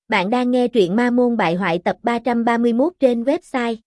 Bạn đang nghe truyện Ma Môn Bại Hoại tập 331 trên website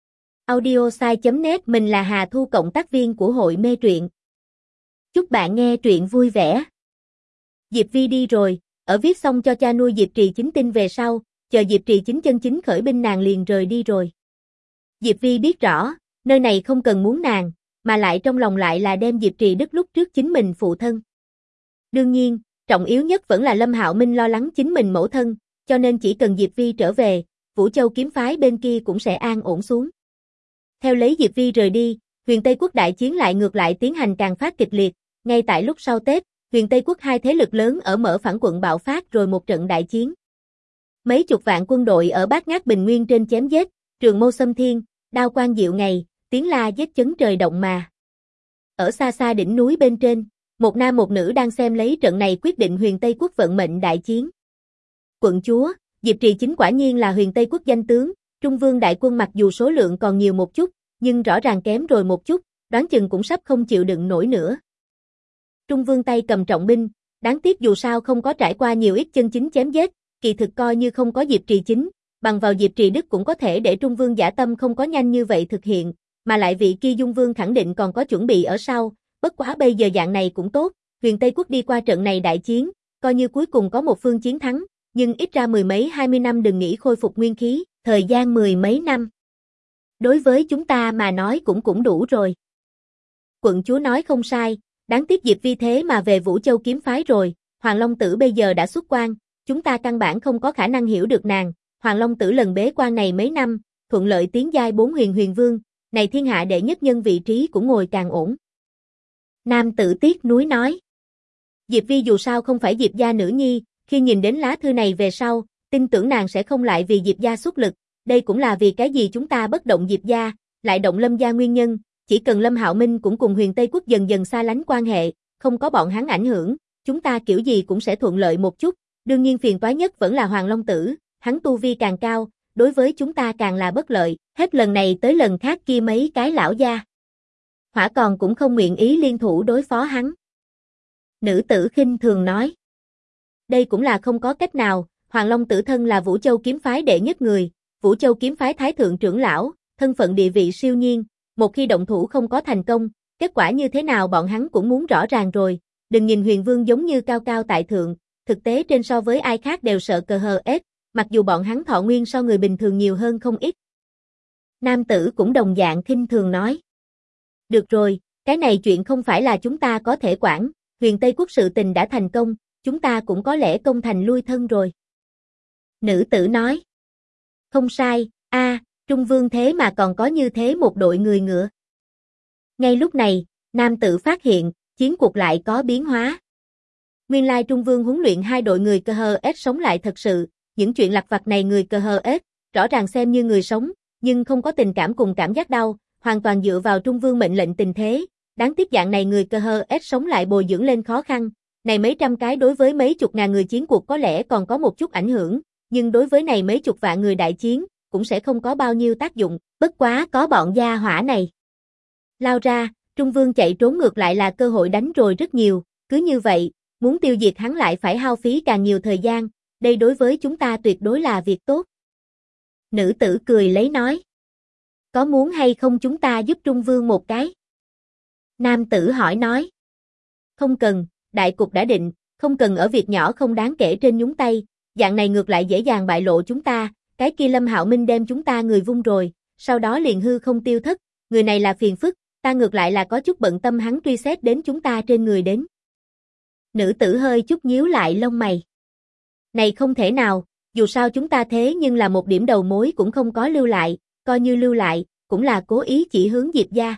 audiosai.net. Mình là Hà Thu, cộng tác viên của hội mê truyện. Chúc bạn nghe truyện vui vẻ. Diệp Vi đi rồi, ở viết xong cho cha nuôi Diệp Trì Chính tin về sau, chờ Diệp Trì Chính chân chính khởi binh nàng liền rời đi rồi. Diệp Vi biết rõ, nơi này không cần muốn nàng, mà lại trong lòng lại là đem Diệp Trì Đức lúc trước chính mình phụ thân. Đương nhiên, trọng yếu nhất vẫn là Lâm Hạo Minh lo lắng chính mình mẫu thân, cho nên chỉ cần Diệp Vi trở về, Vũ Châu kiếm phái bên kia cũng sẽ an ổn xuống. Theo lấy Diệp Vi rời đi, Huyền Tây Quốc đại chiến lại ngược lại tiến hành càng phát kịch liệt, ngay tại lúc sau Tết, Huyền Tây Quốc hai thế lực lớn ở Mở Phản quận bạo phát rồi một trận đại chiến. Mấy chục vạn quân đội ở Bát Ngát Bình Nguyên trên chém giết, trường mâu xâm thiên, đao quang diệu ngày, tiếng la giết chấn trời động mà. Ở xa xa đỉnh núi bên trên, một nam một nữ đang xem lấy trận này quyết định Huyền Tây Quốc vận mệnh đại chiến. Quận chúa, Diệp Trì Chính quả nhiên là Huyền Tây Quốc danh tướng, Trung Vương đại quân mặc dù số lượng còn nhiều một chút, nhưng rõ ràng kém rồi một chút, đoán chừng cũng sắp không chịu đựng nổi nữa. Trung Vương tay cầm trọng binh, đáng tiếc dù sao không có trải qua nhiều ít chân chính chém giết, kỳ thực coi như không có Diệp Trì Chính, bằng vào Diệp Trì Đức cũng có thể để Trung Vương dã tâm không có nhanh như vậy thực hiện, mà lại vị kia Dung Vương khẳng định còn có chuẩn bị ở sau, bất quá bây giờ dạng này cũng tốt, Huyền Tây Quốc đi qua trận này đại chiến, coi như cuối cùng có một phương chiến thắng. Nhưng ít ra mười mấy 20 năm đừng nghĩ khôi phục nguyên khí, thời gian mười mấy năm. Đối với chúng ta mà nói cũng đủ rồi. Quận chúa nói không sai, đáng tiếc Diệp Vi thế mà về Vũ Châu kiếm phái rồi, Hoàng Long Tử bây giờ đã xuất quan, chúng ta căn bản không có khả năng hiểu được nàng, Hoàng Long Tử lần bế quan này mấy năm, thuận lợi tiến giai 4 huyền vương, này thiên hạ đệ nhất nhân vị trí cũng ngồi càng ổn. Nam Tử tiếc núi nói. Diệp Vi dù sao không phải Diệp gia nữ nhi, khi nhìn đến lá thư này về sau, tin tưởng nàng sẽ không lại vì Diệp gia xuất lực, đây cũng là vì cái gì chúng ta bất động Diệp gia, lại động Lâm gia nguyên nhân, chỉ cần Lâm Hạo Minh cũng cùng Huyền Tây Quốc dần dần xa lánh quan hệ, không có bọn hắn ảnh hưởng, chúng ta kiểu gì cũng sẽ thuận lợi một chút, đương nhiên phiền toái nhất vẫn là Hoàng Long Tử, hắn tu vi càng cao, đối với chúng ta càng là bất lợi, hết lần này tới lần khác kia mấy cái lão gia. Hỏa còn cũng không nguyện ý liên thủ đối phó hắn. Nữ tử khinh thường nói. Đây cũng là không có cách nào, Hoàng Long Tử thân là Vũ Châu kiếm phái đệ nhất người, Vũ Châu kiếm phái thái thượng trưởng lão, thân phận địa vị siêu nhiên, một khi động thủ không có thành công, kết quả như thế nào bọn hắn cũng muốn rõ ràng rồi, đừng nhìn Huyền Vương giống như cao cao tại thượng, thực tế trên so với ai khác đều sợ cờ hờ ết, mặc dù bọn hắn thọ nguyên so người bình thường nhiều hơn không ít. Nam tử cũng đồng dạng khinh thường nói. Được rồi, cái này chuyện không phải là chúng ta có thể quản, Huyền Tây Quốc sự tình đã thành công, chúng ta cũng có lẽ công thành lui thân rồi. Nữ tử nói. Không sai, Trung Vương thế mà còn có như thế một đội người ngựa. Ngay lúc này, nam tử phát hiện, chiến cuộc lại có biến hóa. Nguyên lai Trung Vương huấn luyện hai đội người KHS sống lại thật sự, những chuyện lặt vặt này người KHS, rõ ràng xem như người sống, nhưng không có tình cảm cùng cảm giác đau, hoàn toàn dựa vào Trung Vương mệnh lệnh tình thế, đáng tiếc dạng này người KHS sống lại bồi dưỡng lên khó khăn. Này mấy trăm cái đối với mấy chục ngàn người chiến cuộc có lẽ còn có một chút ảnh hưởng, nhưng đối với này mấy chục vạn người đại chiến, cũng sẽ không có bao nhiêu tác dụng, bất quá có bọn gia hỏa này. Lao ra, Trung Vương chạy trốn ngược lại là cơ hội đánh rồi rất nhiều, cứ như vậy, muốn tiêu diệt hắn lại phải hao phí càng nhiều thời gian, đây đối với chúng ta tuyệt đối là việc tốt. Nữ tử cười lấy nói. Có muốn hay không chúng ta giúp Trung Vương một cái? Nam tử hỏi nói. Không cần. Đại cục đã định, không cần ở việc nhỏ không đáng kể trên nhúng tay, dạng này ngược lại dễ dàng bại lộ chúng ta, cái kia Lâm Hạo Minh đem chúng ta người vung rồi, sau đó liền hư không tiêu thất, người này là phiền phức, ta ngược lại là có chút bận tâm hắn truy xét đến chúng ta trên người đến. Nữ tử hơi chút nhíu lại lông mày. Này không thể nào, dù sao chúng ta thế nhưng là một điểm đầu mối cũng không có lưu lại, coi như lưu lại, cũng là cố ý chỉ hướng Diệp gia.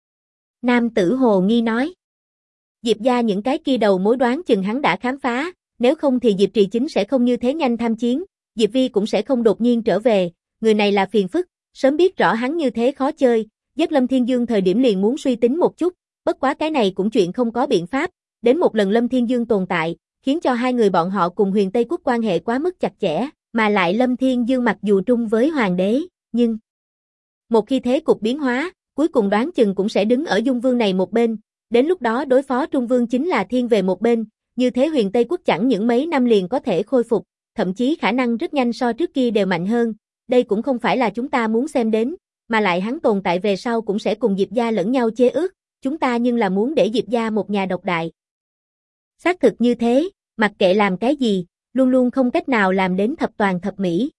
Nam tử hồ nghi nói. Diệp gia những cái kia đầu mối đoán chừng hắn đã khám phá, nếu không thì Diệp Trì Chính sẽ không như thế nhanh tham chiến, Diệp Vi cũng sẽ không đột nhiên trở về, người này là phiền phức, sớm biết rõ hắn như thế khó chơi, giết Lâm Thiên Dương thời điểm liền muốn suy tính một chút, bất quá cái này cũng chuyện không có biện pháp, đến một lần Lâm Thiên Dương tồn tại, khiến cho hai người bọn họ cùng Huyền Tây Quốc quan hệ quá mức chặt chẽ, mà lại Lâm Thiên Dương mặc dù trung với hoàng đế, nhưng một khi thế cục biến hóa, cuối cùng đoán chừng cũng sẽ đứng ở Dung Vương này một bên. Đến lúc đó đối phó Trung Vương chính là thiên về một bên, như thế Huyền Tây Quốc chẳng những mấy năm liền có thể khôi phục, thậm chí khả năng rất nhanh so trước kia đều mạnh hơn, đây cũng không phải là chúng ta muốn xem đến, mà lại hắn tồn tại về sau cũng sẽ cùng Diệp gia lẫn nhau chế ước, chúng ta nhưng là muốn để Diệp gia một nhà độc đại. Xác thực như thế, mặc kệ làm cái gì, luôn luôn không cách nào làm đến thập toàn thập mỹ.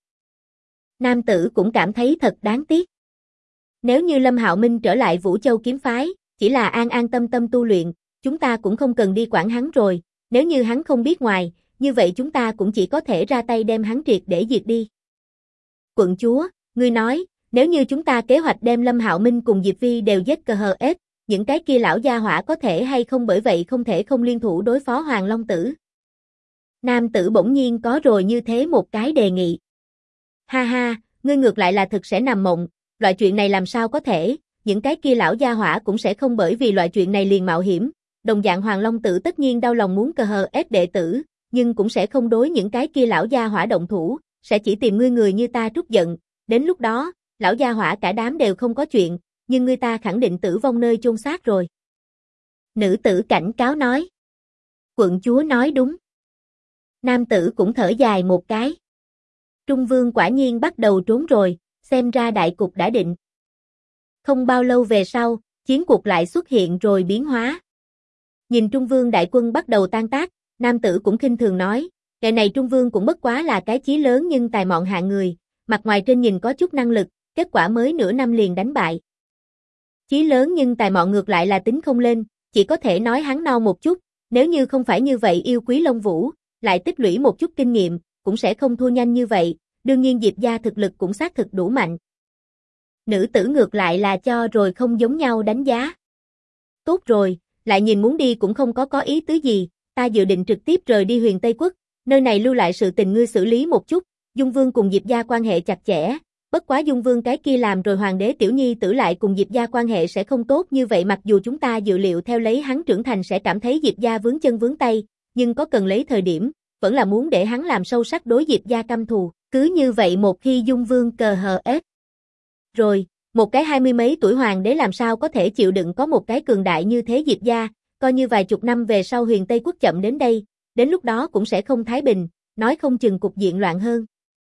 Nam tử cũng cảm thấy thật đáng tiếc. Nếu như Lâm Hạo Minh trở lại Vũ Châu kiếm phái, chỉ là an an tâm tâm tu luyện, chúng ta cũng không cần đi quản hắn rồi, nếu như hắn không biết ngoài, như vậy chúng ta cũng chỉ có thể ra tay đem hắn triệt để diệt đi. Quận chúa, ngươi nói, nếu như chúng ta kế hoạch đem Lâm Hạo Minh cùng Diệp Vi đều giết cờ hờ ết, những cái kia lão gia hỏa có thể hay không bởi vậy không thể không liên thủ đối phó Hoàng Long Tử. Nam tử bỗng nhiên có rồi như thế một cái đề nghị. Ha ha, ngươi ngược lại là thực sẽ nằm mộng, loại chuyện này làm sao có thể, những cái kia lão gia hỏa cũng sẽ không bởi vì loại chuyện này liền mạo hiểm, đồng dạng Hoàng Long Tử tất nhiên đau lòng muốn cờ hờ ết đệ tử, nhưng cũng sẽ không đối những cái kia lão gia hỏa động thủ, sẽ chỉ tìm ngươi người như ta trút giận, đến lúc đó, lão gia hỏa cả đám đều không có chuyện, nhưng ngươi ta khẳng định tử vong nơi chôn xác rồi. Nữ tử cảnh cáo nói. Quận chúa nói đúng. Nam tử cũng thở dài một cái. Trung Vương quả nhiên bắt đầu trốn rồi, xem ra đại cục đã định. Không bao lâu về sau, chiến cuộc lại xuất hiện rồi biến hóa. Nhìn Trung Vương đại quân bắt đầu tan tác, nam tử cũng khinh thường nói, kẻ này Trung Vương cũng bất quá là cái chí lớn nhưng tài mọn hạng người, mặt ngoài trên nhìn có chút năng lực, kết quả mới nửa năm liền đánh bại. Chí lớn nhưng tài mọn ngược lại là tính không lên, chỉ có thể nói hắn non một chút, nếu như không phải như vậy yêu quý Long Vũ, lại tích lũy một chút kinh nghiệm, cũng sẽ không thua nhanh như vậy, đương nhiên Diệp gia thực lực cũng xác thực đủ mạnh. Nữ tử ngược lại là cho rồi không giống nhau đánh giá. Tốt rồi, lại nhìn muốn đi cũng không có ý tứ gì, ta dự định trực tiếp rời đi Huyền Tây Quốc, nơi này lưu lại sự tình ngươi xử lý một chút, Dung Vương cùng Diệp gia quan hệ chặt chẽ, bất quá Dung Vương cái kia làm rồi hoàng đế tiểu nhi tử lại cùng Diệp gia quan hệ sẽ không tốt như vậy, mặc dù chúng ta dự liệu theo lấy hắn trưởng thành sẽ cảm thấy Diệp gia vướng chân vướng tay, nhưng có cần lấy thời điểm, vẫn là muốn để hắn làm sâu sắc đối Diệp gia căm thù, cứ như vậy một khi Dung Vương cờ hờ ết. Rồi, một cái 20 mấy tuổi hoàng đế làm sao có thể chịu đựng có một cái cường đại như thế Diệp gia, coi như vài chục năm về sau Huyền Tây Quốc chậm đến đây, đến lúc đó cũng sẽ không thái bình, nói không chừng cục diện loạn hơn.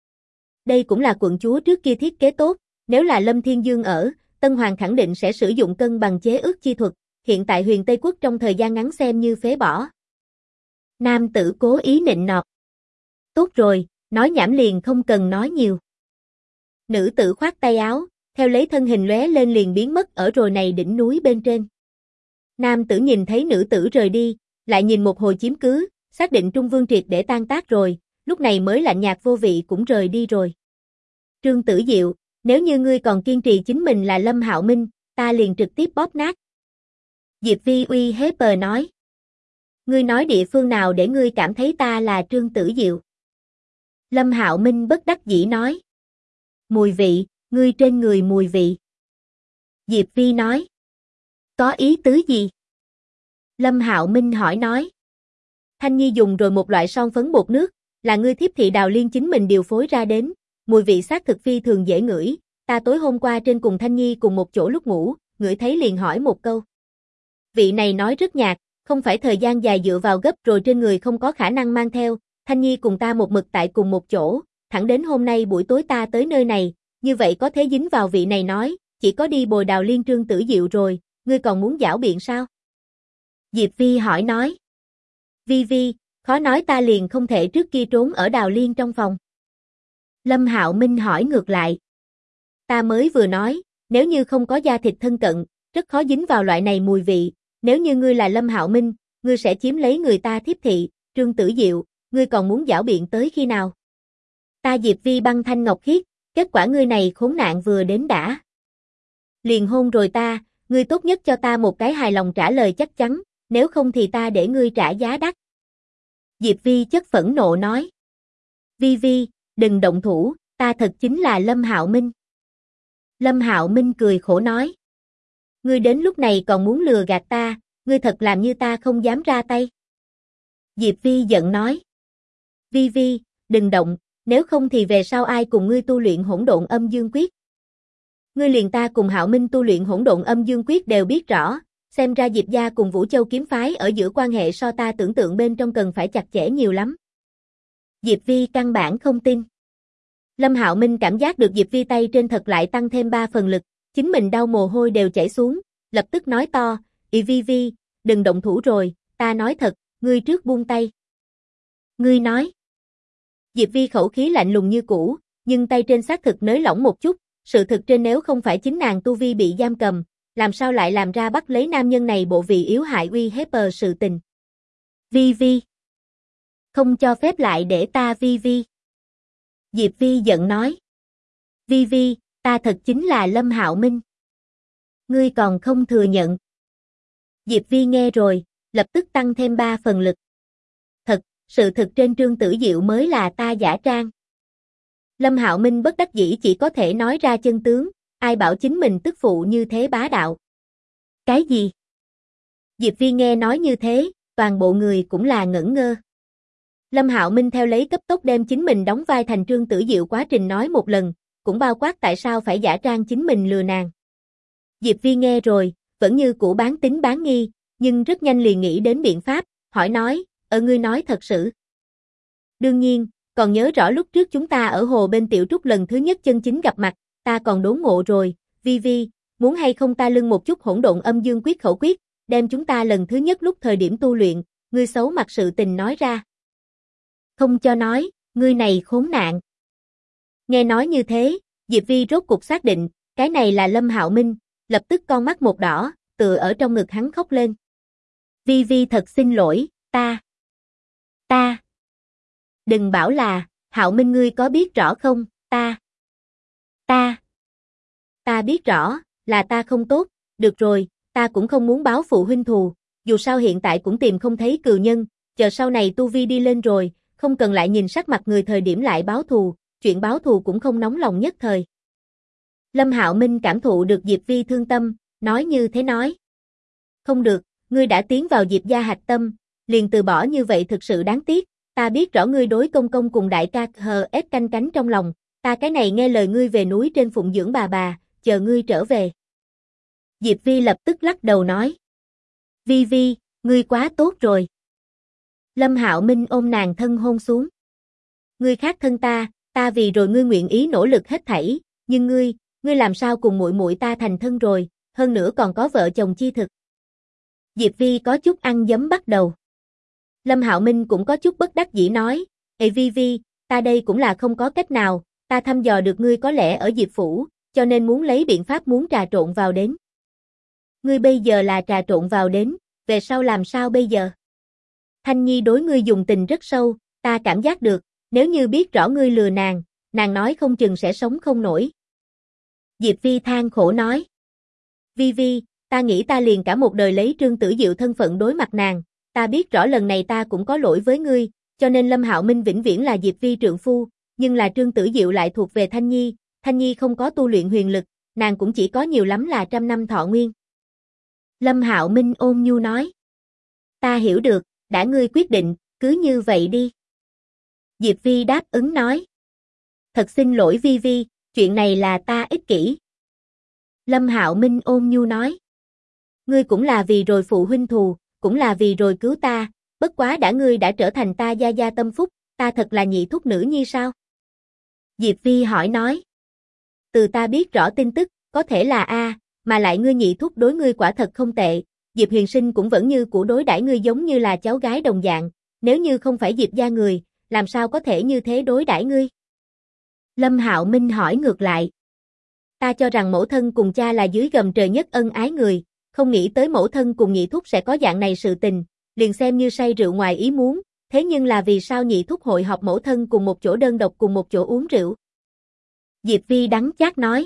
Đây cũng là quận chúa trước kia thiết kế tốt, nếu là Lâm Thiên Dương ở, Tân Hoàng khẳng định sẽ sử dụng cân bằng chế ước chi thuật, hiện tại Huyền Tây Quốc trong thời gian ngắn xem như phế bỏ. Nam tử cố ý nịnh nọt. Tốt rồi, nói nhảm liền không cần nói nhiều. Nữ tử khoát tay áo, theo lấy thân hình lóe lên liền biến mất ở rồi này đỉnh núi bên trên. Nam tử nhìn thấy nữ tử rời đi, lại nhìn một hồi chiếm cứ, xác định Trung Vương triệt để tan tác rồi, lúc này mới lạnh nhạt vô vị cũng rời đi rồi. Trương Tử Diệu, nếu như ngươi còn kiên trì chính mình là Lâm Hạo Minh, ta liền trực tiếp bóp nát. Diệp Vi uy hiếp nói. Ngươi nói địa phương nào để ngươi cảm thấy ta là Trương Tử Diệu? Lâm Hạo Minh bất đắc dĩ nói. Mùi vị, ngươi trên người mùi vị. Diệp Vi nói. Có ý tứ gì? Lâm Hạo Minh hỏi nói. Thanh Nhi dùng rồi một loại son phấn bột nước, là ngươi thiếp thị Đào Liên chính mình điều phối ra đến, mùi vị xác thực phi thường dễ ngửi, ta tối hôm qua trên cùng Thanh Nhi cùng một chỗ lúc ngủ, ngửi thấy liền hỏi một câu. Vị này nói rất nhạt, không phải thời gian dài dựa vào gấp rồi trên người không có khả năng mang theo, Thanh Nhi cùng ta một mực tại cùng một chỗ, thẳng đến hôm nay buổi tối ta tới nơi này, như vậy có thể dính vào vị này nói, chỉ có đi bồi Đào Liên Trương Tử Diệu rồi, ngươi còn muốn giảo biện sao? Diệp Vi hỏi nói. Vi Vi, khó nói ta liền không thể trước kia trốn ở Đào Liên trong phòng. Lâm Hạo Minh hỏi ngược lại. Ta mới vừa nói, nếu như không có da thịt thân cận, rất khó dính vào loại này mùi vị, nếu như ngươi là Lâm Hạo Minh, ngươi sẽ chiếm lấy người ta thiếp thị, Trương Tử Diệu, ngươi còn muốn giảo biện tới khi nào? Ta Diệp Vi băng thanh ngọc khiết, kết quả ngươi này khốn nạn vừa đến đã. Liền hôn rồi ta, ngươi tốt nhất cho ta một cái hài lòng trả lời chắc chắn, nếu không thì ta để ngươi trả giá đắt. Diệp Vi chất phẫn nộ nói. Vi Vi, đừng động thủ, ta thật chính là Lâm Hạo Minh. Lâm Hạo Minh cười khổ nói. Ngươi đến lúc này còn muốn lừa gạt ta, ngươi thật làm như ta không dám ra tay. Diệp Vi giận nói. Vi Vi, đừng động, nếu không thì về sau ai cùng ngươi tu luyện hỗn độn âm dương quyết. Ngươi liền ta cùng Hạo Minh tu luyện hỗn độn âm dương quyết đều biết rõ, xem ra Diệp gia cùng Vũ Châu kiếm phái ở giữa quan hệ so ta tưởng tượng bên trong cần phải chặt chẽ nhiều lắm. Diệp Vi căn bản không tin. Lâm Hạo Minh cảm giác được Diệp Vi tay trên thật lại tăng thêm 3 phần lực, chính mình đau mồ hôi đều chảy xuống, lập tức nói to, Vi, đừng động thủ rồi, ta nói thật, ngươi trước buông tay. Ngươi nói. Diệp Vi khẩu khí lạnh lùng như cũ, nhưng tay trên xác thực nới lỏng một chút, sự thực trên nếu không phải chính nàng tu vi bị giam cầm, làm sao lại làm ra bắt lấy nam nhân này bộ vì yếu hại uy hiếp sự tình. Vi. Không cho phép lại để ta Vi. Diệp Vi giận nói. Vi, ta thật chính là Lâm Hạo Minh. Ngươi còn không thừa nhận. Diệp Vi nghe rồi, lập tức tăng thêm 3 phần lực. Thật, sự thực trên Trương Tử Diệu mới là ta giả trang. Lâm Hạo Minh bất đắc dĩ chỉ có thể nói ra chân tướng, ai bảo chính mình tức phụ như thế bá đạo. Cái gì? Diệp Vi nghe nói như thế, toàn bộ người cũng là ngẩn ngơ. Lâm Hạo Minh theo lấy cấp tốc đem chính mình đóng vai thành Trương Tử Diệu quá trình nói một lần, cũng bao quát tại sao phải giả trang chính mình lừa nàng. Diệp Vi nghe rồi, vẫn như cũ bán tín bán nghi, nhưng rất nhanh liền nghĩ đến biện pháp, hỏi nói, ngươi nói thật sự. Đương nhiên, còn nhớ rõ lúc trước chúng ta ở hồ bên Tiểu Trúc lần thứ nhất chân chính gặp mặt, ta còn đốn ngộ rồi, Vi, muốn hay không ta lưng một chút hỗn độn âm dương quyết khẩu quyết, đem chúng ta lần thứ nhất lúc thời điểm tu luyện, ngươi xấu mặt sự tình nói ra. Không cho nói, ngươi này khốn nạn. Nghe nói như thế, Diệp Vi rốt cuộc xác định, cái này là Lâm Hạo Minh, lập tức con mắt một đỏ, tựa ở trong ngực hắn khóc lên. Vi thật xin lỗi, ta. Đừng bảo là, Hạo Minh ngươi có biết rõ không, ta biết rõ, là ta không tốt, được rồi, ta cũng không muốn báo phụ huynh thù, dù sao hiện tại cũng tìm không thấy cừu nhân, chờ sau này tu vi đi lên rồi, không cần lại nhìn sắc mặt người thời điểm lại báo thù, chuyện báo thù cũng không nóng lòng nhất thời. Lâm Hạo Minh cảm thụ được Diệp Vi thương tâm, nói như thế nói. Không được, ngươi đã tiến vào Diệp gia hạch tâm, liền từ bỏ như vậy thực sự đáng tiếc, ta biết rõ ngươi đối công công cùng đại ca ép canh cánh trong lòng, ta cái này nghe lời ngươi về núi trên phụng dưỡng bà, chờ ngươi trở về. Diệp Vi lập tức lắc đầu nói. Vi, ngươi quá tốt rồi. Lâm Hạo Minh ôm nàng thân hôn xuống. Ngươi khác thân ta vì rồi ngươi nguyện ý nỗ lực hết thảy, nhưng ngươi làm sao cùng muội muội ta thành thân rồi, hơn nữa còn có vợ chồng chi thực. Diệp Vi có chút ăn dấm bắt đầu. Lâm Hạo Minh cũng có chút bất đắc dĩ nói, Vi, ta đây cũng là không có cách nào, ta thăm dò được ngươi có lẽ ở Diệp Phủ, cho nên muốn lấy biện pháp muốn trà trộn vào đến. Ngươi bây giờ là trà trộn vào đến, về sau làm sao bây giờ? Thanh Nhi đối ngươi dùng tình rất sâu, ta cảm giác được, nếu như biết rõ ngươi lừa nàng nói không chừng sẽ sống không nổi. Diệp Vi than khổ nói. Vi, ta nghĩ ta liền cả một đời lấy Trương Tử Diệu thân phận đối mặt nàng, ta biết rõ lần này ta cũng có lỗi với ngươi, cho nên Lâm Hạo Minh vĩnh viễn là Diệp Vi trượng phu, nhưng là Trương Tử Diệu lại thuộc về Thanh Nhi không có tu luyện huyền lực, nàng cũng chỉ có nhiều lắm là 100 năm thọ nguyên. Lâm Hạo Minh ôn nhu nói. Ta hiểu được, đã ngươi quyết định, cứ như vậy đi. Diệp Vi đáp ứng nói. Thật xin lỗi Vi, chuyện này là ta ích kỷ. Lâm Hạo Minh ôn nhu nói. Ngươi cũng là vì rồi phụ huynh thù, cũng là vì rồi cứu ta, bất quá ngươi đã trở thành ta gia tâm phúc, ta thật là nhị thúc nữ nhi sao? Diệp Vi hỏi nói. Từ ta biết rõ tin tức, có thể là mà lại ngươi nhị thúc đối ngươi quả thật không tệ, Diệp Huyền Sinh cũng vẫn như cũ đối đãi ngươi giống như là cháu gái đồng dạng, nếu như không phải Diệp gia người, làm sao có thể như thế đối đãi ngươi? Lâm Hạo Minh hỏi ngược lại. Ta cho rằng mẫu thân cùng cha là dưới gầm trời nhất ân ái người, không nghĩ tới mẫu thân cùng nhị thúc sẽ có dạng này sự tình, liền xem như say rượu ngoài ý muốn, thế nhưng là vì sao nhị thúc hội họp mẫu thân cùng một chỗ đơn độc cùng một chỗ uống rượu? Diệp Vi đắng chát nói.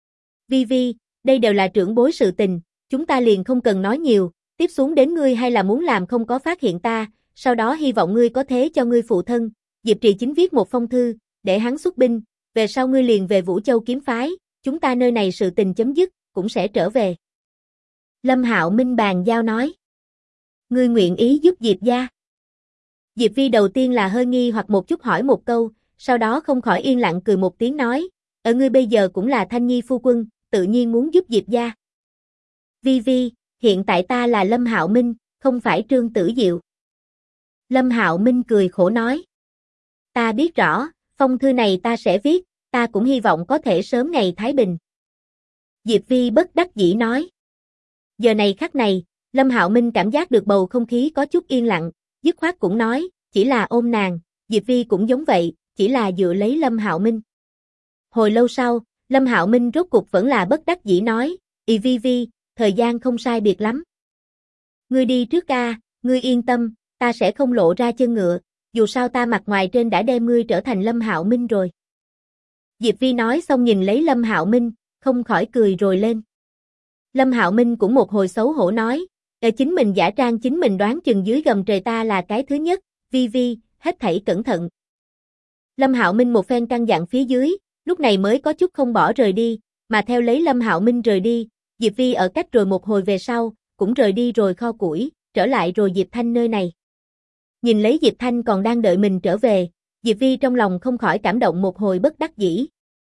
Vi, đây đều là trưởng bối sự tình, chúng ta liền không cần nói nhiều, tiếp xuống đến ngươi hay là muốn làm không có phát hiện ta, sau đó hy vọng ngươi có thế cho ngươi phụ thân, Diệp Trì Chính viết một phong thư, để hắn xuất binh, về sau ngươi liền về Vũ Châu kiếm phái, chúng ta nơi này sự tình chấm dứt, cũng sẽ trở về. Lâm Hạo Minh bàn giao nói. Ngươi nguyện ý giúp Diệp gia? Diệp Vi đầu tiên là hơi nghi hoặc một chút hỏi một câu, sau đó không khỏi yên lặng cười một tiếng nói, ở ngươi bây giờ cũng là Thanh Nhi phu quân, tự nhiên muốn giúp Diệp gia. Vi, hiện tại ta là Lâm Hạo Minh, không phải Trương Tử Diệu. Lâm Hạo Minh cười khổ nói. Ta biết rõ, phong thư này ta sẽ viết, ta cũng hy vọng có thể sớm ngày thái bình. Diệp Vi bất đắc dĩ nói. Giờ này khắc này, Lâm Hạo Minh cảm giác được bầu không khí có chút yên lặng, dứt khoát cũng nói, chỉ là ôm nàng, Diệp Vi cũng giống vậy, chỉ là dựa lấy Lâm Hạo Minh. Hồi lâu sau, Lâm Hạo Minh rốt cục vẫn là bất đắc dĩ nói, Vi Vi, thời gian không sai biệt lắm. Ngươi đi trước a, ngươi yên tâm, ta sẽ không lộ ra chân ngựa, dù sao ta mặt ngoài trên đã đem ngươi trở thành Lâm Hạo Minh rồi. Diệp Vi nói xong nhìn lấy Lâm Hạo Minh, không khỏi cười rồi lên. Lâm Hạo Minh cũng một hồi xấu hổ nói, chính mình giả trang chính mình đoán chừng dưới gầm trời ta là cái thứ nhất, Vi Vi, hết thảy cẩn thận. Lâm Hạo Minh một phen căn dặn phía dưới, lúc này mới có chút không bỏ rời đi, mà theo lấy Lâm Hạo Minh rời đi, Diệp Vi ở cách rồi một hồi về sau, cũng rời đi rồi kho củi, trở lại rồi Diệp Thanh nơi này. Nhìn lấy Diệp Thanh còn đang đợi mình trở về, Diệp Vi trong lòng không khỏi cảm động một hồi bất đắc dĩ.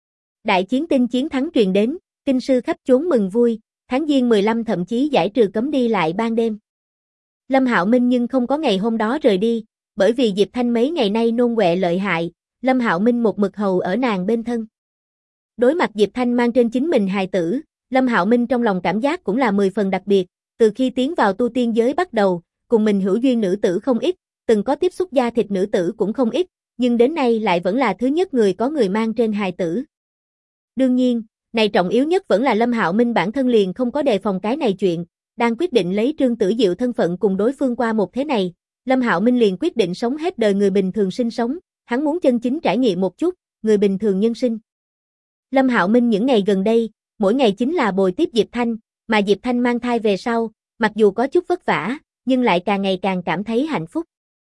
Đại chiến tin chiến thắng truyền đến, kinh sư khắp chốn mừng vui, tháng Giêng 15 thậm chí giải trừ cấm đi lại ban đêm. Lâm Hạo Minh nhưng không có ngày hôm đó rời đi, bởi vì Diệp Thanh mấy ngày nay nôn ọe lợi hại, Lâm Hạo Minh một mực hầu ở nàng bên thân. Đối mặt Diệp Thanh mang trên chính mình hài tử, Lâm Hạo Minh trong lòng cảm giác cũng là 10 phần đặc biệt, từ khi tiến vào tu tiên giới bắt đầu, cùng mình hữu duyên nữ tử không ít, từng có tiếp xúc da thịt nữ tử cũng không ít, nhưng đến nay lại vẫn là thứ nhất người có người mang trên hài tử. Đương nhiên, này trọng yếu nhất vẫn là Lâm Hạo Minh bản thân liền không có đề phòng cái này chuyện, đang quyết định lấy Trương Tử Diệu thân phận cùng đối phương qua một thế này, Lâm Hạo Minh liền quyết định sống hết đời người bình thường sinh sống, hắn muốn chân chính trải nghiệm một chút, người bình thường nhân sinh. Lâm Hạo Minh những ngày gần đây, mỗi ngày chính là bồi tiếp Diệp Thanh, mà Diệp Thanh mang thai về sau, mặc dù có chút vất vả, nhưng lại càng ngày càng cảm thấy hạnh phúc.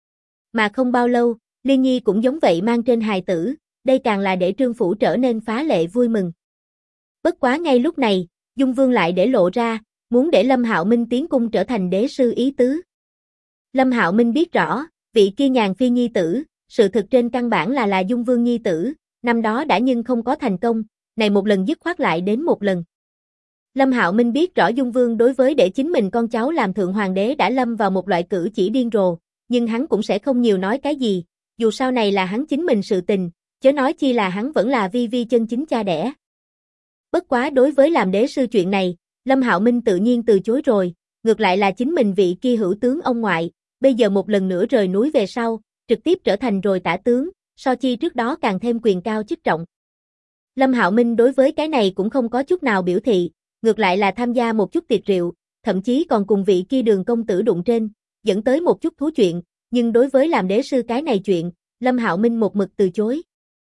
Mà không bao lâu, Liên Nhi cũng giống vậy mang trên hài tử, đây càng là để Trương Phủ trở nên phá lệ vui mừng. Bất quá ngay lúc này, Dung Vương lại để lộ ra, muốn để Lâm Hạo Minh tiến cung trở thành đế sư ý tứ. Lâm Hạo Minh biết rõ, vị kia Nhàn Phi nhi tử, sự thực trên căn bản là Dung Vương nhi tử, năm đó đã nhưng không có thành công, này một lần dứt khoát lại đến một lần. Lâm Hạo Minh biết rõ Dung Vương đối với để chính mình con cháu làm thượng hoàng đế đã lâm vào một loại cử chỉ điên rồ, nhưng hắn cũng sẽ không nhiều nói cái gì, dù sau này là hắn chính mình sự tình, chớ nói chi là hắn vẫn là Vi Vi chân chính cha đẻ. Bất quá đối với làm đế sư chuyện này, Lâm Hạo Minh tự nhiên từ chối rồi, ngược lại là chính mình vị kia hữu tướng ông ngoại, bây giờ một lần nữa rời núi về sau, trực tiếp trở thành rồi tả tướng, so chi trước đó càng thêm quyền cao chức trọng. Lâm Hạo Minh đối với cái này cũng không có chút nào biểu thị, ngược lại là tham gia một chút tiệc rượu, thậm chí còn cùng vị kia Đường công tử đụng trên, dẫn tới một chút thú chuyện, nhưng đối với làm đế sư cái này chuyện, Lâm Hạo Minh một mực từ chối.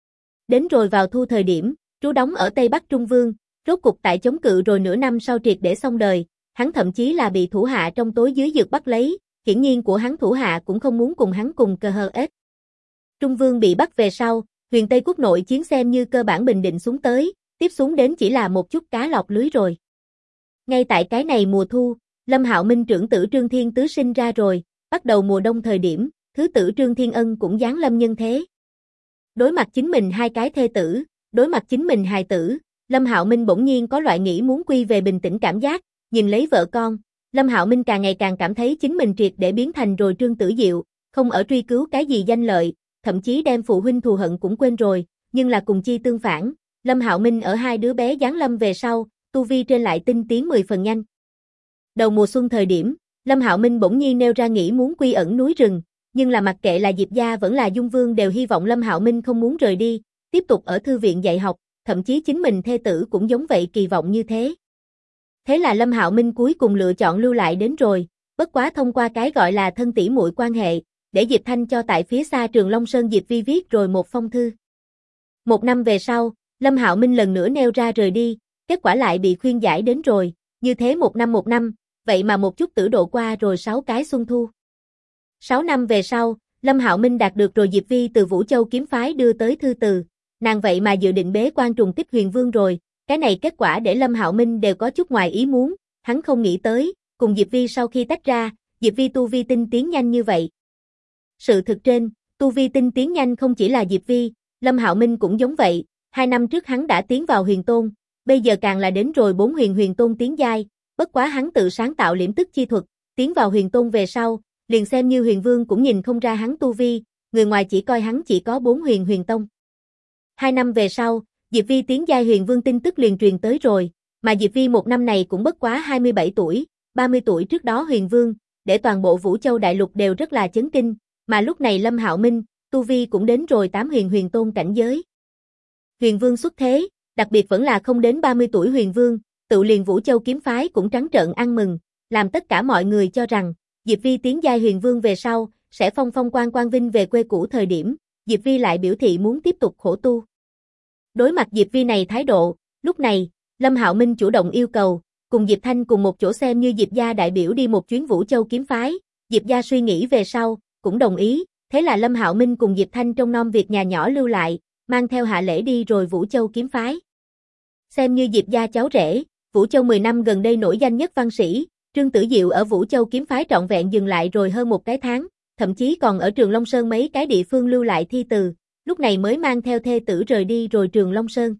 Đến rồi vào thu thời điểm, trú đóng ở Tây Bắc Trung Vương, rốt cục tại chống cự rồi nửa năm sau triệt để xong đời, hắn thậm chí là bị thủ hạ trong tối dưới dược bắt lấy, hiển nhiên của hắn thủ hạ cũng không muốn cùng hắn cùng cờ hờ ết. Trung Vương bị bắt về sau, Huyền Tây quốc nội chiến xem như cơ bản bình định xuống tới, tiếp xuống đến chỉ là một chút cá lọt lưới rồi. Ngay tại cái này mùa thu, Lâm Hạo Minh trưởng tử Trương Thiên Tứ sinh ra rồi, bắt đầu mùa đông thời điểm, thứ tử Trương Thiên Ân cũng giáng lâm nhân thế. Đối mặt chính mình hai cái thê tử, đối mặt chính mình hài tử, Lâm Hạo Minh bỗng nhiên có loại nghĩ muốn quy về bình tĩnh cảm giác, nhìn lấy vợ con, Lâm Hạo Minh càng ngày càng cảm thấy chính mình triệt để biến thành rồi Trương Tử Diệu, không ở truy cứu cái gì danh lợi, thậm chí đem phụ huynh thù hận cũng quên rồi, nhưng là cùng chi tương phản, Lâm Hạo Minh ở hai đứa bé giáng lâm về sau, tu vi trên lại tinh tiến 10 phần nhanh. Đầu mùa xuân thời điểm, Lâm Hạo Minh bỗng nhiên nêu ra nghĩ muốn quy ẩn núi rừng, nhưng là mặc kệ là Diệp gia vẫn là Dung Vương đều hy vọng Lâm Hạo Minh không muốn rời đi, tiếp tục ở thư viện dạy học, thậm chí chính mình thê tử cũng giống vậy kỳ vọng như thế. Thế là Lâm Hạo Minh cuối cùng lựa chọn lưu lại đến rồi, bất quá thông qua cái gọi là thân tỷ muội quan hệ, để Diệp Thanh cho tại phía xa Trường Long Sơn Diệp Vi viết rồi một phong thư. Một năm về sau, Lâm Hạo Minh lần nữa nêu ra rời đi, kết quả lại bị khuyên giải đến rồi, như thế một năm, vậy mà một chút tử độ qua rồi 6 cái xuân thu. 6 năm về sau, Lâm Hạo Minh đạt được rồi Diệp Vi từ Vũ Châu kiếm phái đưa tới thư từ, nàng vậy mà dự định bế quan trùng kích Huyền Vương rồi, cái này kết quả để Lâm Hạo Minh đều có chút ngoài ý muốn, hắn không nghĩ tới, cùng Diệp Vi sau khi tách ra, Diệp Vi tu vi tinh tiến nhanh như vậy. Sự thực trên, tu vi tinh tiến nhanh không chỉ là Diệp Vi, Lâm Hạo Minh cũng giống vậy, 2 năm trước hắn đã tiến vào huyền tôn, bây giờ càng là đến rồi 4 huyền tôn tiến giai, bất quá hắn tự sáng tạo liễm tức chi thuật, tiến vào huyền tôn về sau, liền xem như Huyền Vương cũng nhìn không ra hắn tu vi, người ngoài chỉ coi hắn chỉ có 4 huyền tông. 2 năm về sau, Diệp Vi tiến giai huyền vương tin tức liền truyền tới rồi, mà Diệp Vi một năm này cũng bất quá 27 tuổi, 30 tuổi trước đó huyền vương, để toàn bộ Vũ Châu đại lục đều rất là chấn kinh, mà lúc này Lâm Hạo Minh, tu vi cũng đến rồi 8 huyền tôn cảnh giới. Huyền vương xuất thế, đặc biệt vẫn là không đến 30 tuổi huyền vương, tự liền Vũ Châu kiếm phái cũng trắng trợn ăn mừng, làm tất cả mọi người cho rằng Diệp Vi tiến giai huyền vương về sau sẽ phong phong quang vinh về quê cũ thời điểm, Diệp Vi lại biểu thị muốn tiếp tục khổ tu. Đối mặt Diệp Vi này thái độ, lúc này, Lâm Hạo Minh chủ động yêu cầu, cùng Diệp Thanh cùng một chỗ xem như Diệp gia đại biểu đi một chuyến Vũ Châu kiếm phái, Diệp gia suy nghĩ về sau, cũng đồng ý, thế là Lâm Hạo Minh cùng Diệp Thanh trong nom việc nhà nhỏ lưu lại, mang theo hạ lễ đi rồi Vũ Châu kiếm phái. Xem như Diệp gia cháu rể, Vũ Châu 10 năm gần đây nổi danh nhất văn sĩ, Trương Tử Diệu ở Vũ Châu kiếm phái trọn vẹn dừng lại rồi hơn một cái tháng, thậm chí còn ở Trường Long Sơn mấy cái địa phương lưu lại thi từ, lúc này mới mang theo thê tử rời đi rồi Trường Long Sơn.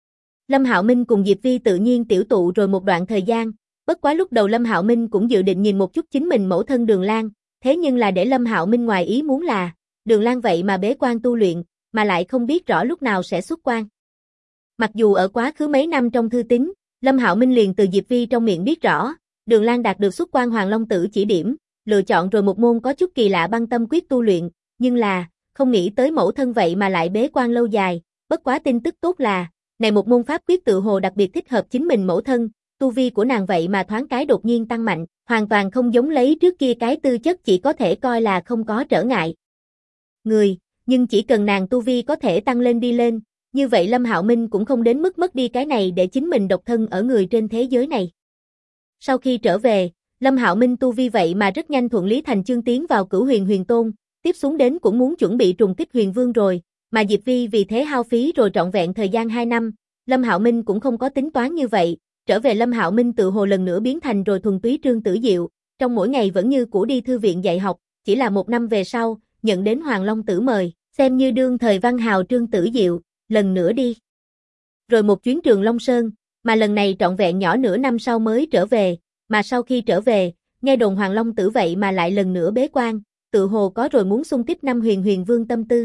Lâm Hạo Minh cùng Diệp Vi tự nhiên tiểu tụ rồi một đoạn thời gian, bất quá lúc đầu Lâm Hạo Minh cũng dự định nhìn một chút chính mình mẫu thân Đường Lan, thế nhưng là để Lâm Hạo Minh ngoài ý muốn là, Đường Lan vậy mà bế quan tu luyện, mà lại không biết rõ lúc nào sẽ xuất quan. Mặc dù ở quá khứ mấy năm trong thư tín, Lâm Hạo Minh liền từ Diệp Vi trong miệng biết rõ, Đường Lan đạt được xuất quan Hoàng Long Tử chỉ điểm, lựa chọn rồi một môn có chút kỳ lạ băng tâm quyết tu luyện, nhưng là, không nghĩ tới mẫu thân vậy mà lại bế quan lâu dài, bất quá tin tức tốt là, này một môn pháp quyết tự hồ đặc biệt thích hợp chính mình mẫu thân, tu vi của nàng vậy mà thoáng cái đột nhiên tăng mạnh, hoàn toàn không giống lấy trước kia cái tư chất chỉ có thể coi là không có trở ngại. Người, nhưng chỉ cần nàng tu vi có thể tăng lên đi lên, như vậy Lâm Hạo Minh cũng không đến mức mất đi cái này để chính mình độc thân ở người trên thế giới này. Sau khi trở về, Lâm Hạo Minh tu vi vậy mà rất nhanh thuận lý thành chương tiến vào cửu huyền tôn, tiếp xuống đến cũng muốn chuẩn bị trùng kích huyền vương rồi, mà Diệp Vi vì thế hao phí rồi trọn vẹn thời gian 2 năm, Lâm Hạo Minh cũng không có tính toán như vậy, trở về Lâm Hạo Minh tự hồ lần nữa biến thành rồi thuần túy Trương Tử Diệu, trong mỗi ngày vẫn như cũ đi thư viện dạy học, chỉ là 1 năm về sau, nhận đến Hoàng Long Tử mời, xem như đương thời văn hào Trương Tử Diệu, lần nữa đi. Rồi một chuyến Trường Long Sơn, mà lần này trọn vẹn nhỏ nửa năm sau mới trở về, mà sau khi trở về, nghe đồn Hoàng Long Tử vậy mà lại lần nữa bế quan, tự hồ có rồi muốn xung kích 5 huyền vương tâm tư.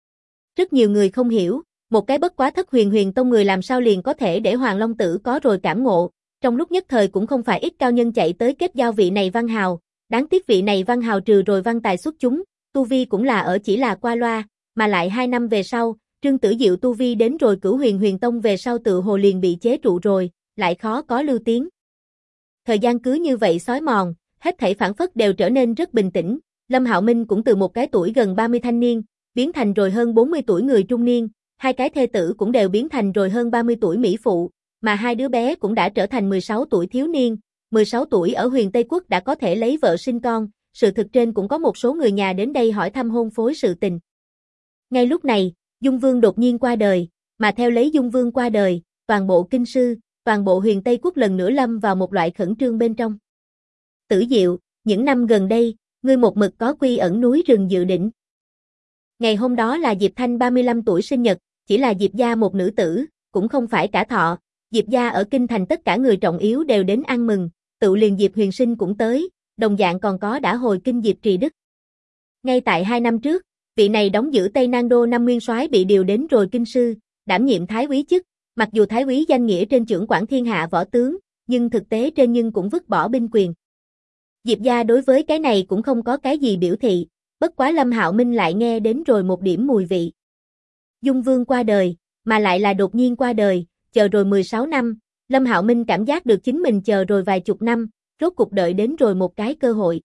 Rất nhiều người không hiểu, một cái bất quá thất huyền tông người làm sao liền có thể để Hoàng Long Tử có rồi cảm ngộ, trong lúc nhất thời cũng không phải ít cao nhân chạy tới kết giao vị này văn hào, đáng tiếc vị này văn hào trừ rồi văn tài xuất chúng, tu vi cũng là ở chỉ là qua loa, mà lại 2 năm về sau, Trương Tử Diệu tu vi đến rồi cửu huyền tông về sau tự hồ liền bị chế trụ rồi, lại khó có lưu tiến. Thời gian cứ như vậy xói mòn, hết thảy phảng phất đều trở nên rất bình tĩnh, Lâm Hạo Minh cũng từ một cái tuổi gần 30 thanh niên, biến thành rồi hơn 40 tuổi người trung niên, 2 cái thê tử cũng đều biến thành rồi hơn 30 tuổi mỹ phụ, mà 2 đứa bé cũng đã trở thành 16 tuổi thiếu niên, 16 tuổi ở huyền Tây Quốc đã có thể lấy vợ sinh con, sự thực trên cũng có một số người nhà đến đây hỏi thăm hôn phối sự tình. Ngay lúc này, Dung Vương đột nhiên qua đời, mà theo lấy Dung Vương qua đời, toàn bộ kinh sư, toàn bộ huyền Tây Quốc lần nữa lâm vào một loại khẩn trương bên trong. Tử Diệu, những năm gần đây, ngươi một mực có quy ẩn núi rừng dự định. Ngày hôm đó là Diệp Thanh 35 tuổi sinh nhật, chỉ là Diệp gia một nữ tử, cũng không phải cả thọ, Diệp gia ở kinh thành tất cả người trọng yếu đều đến ăn mừng, tự liền Diệp Huyền Sinh cũng tới, đồng dạng còn có đã hồi kinh Diệp Trì Đức. Ngay tại 2 năm trước, vị này đóng giữ Tây Nan Đô năm nguyên soái bị điều đến rồi kinh sư, đảm nhiệm thái úy chức, mặc dù thái úy danh nghĩa trên chưởng quản thiên hạ võ tướng, nhưng thực tế trên nhưng cũng vứt bỏ binh quyền. Diệp gia đối với cái này cũng không có cái gì biểu thị, bất quá Lâm Hạo Minh lại nghe đến rồi một điểm mùi vị. Dung Vương qua đời, mà lại là đột nhiên qua đời, chờ rồi 16 năm, Lâm Hạo Minh cảm giác được chính mình chờ rồi vài chục năm, rốt cục đợi đến rồi một cái cơ hội.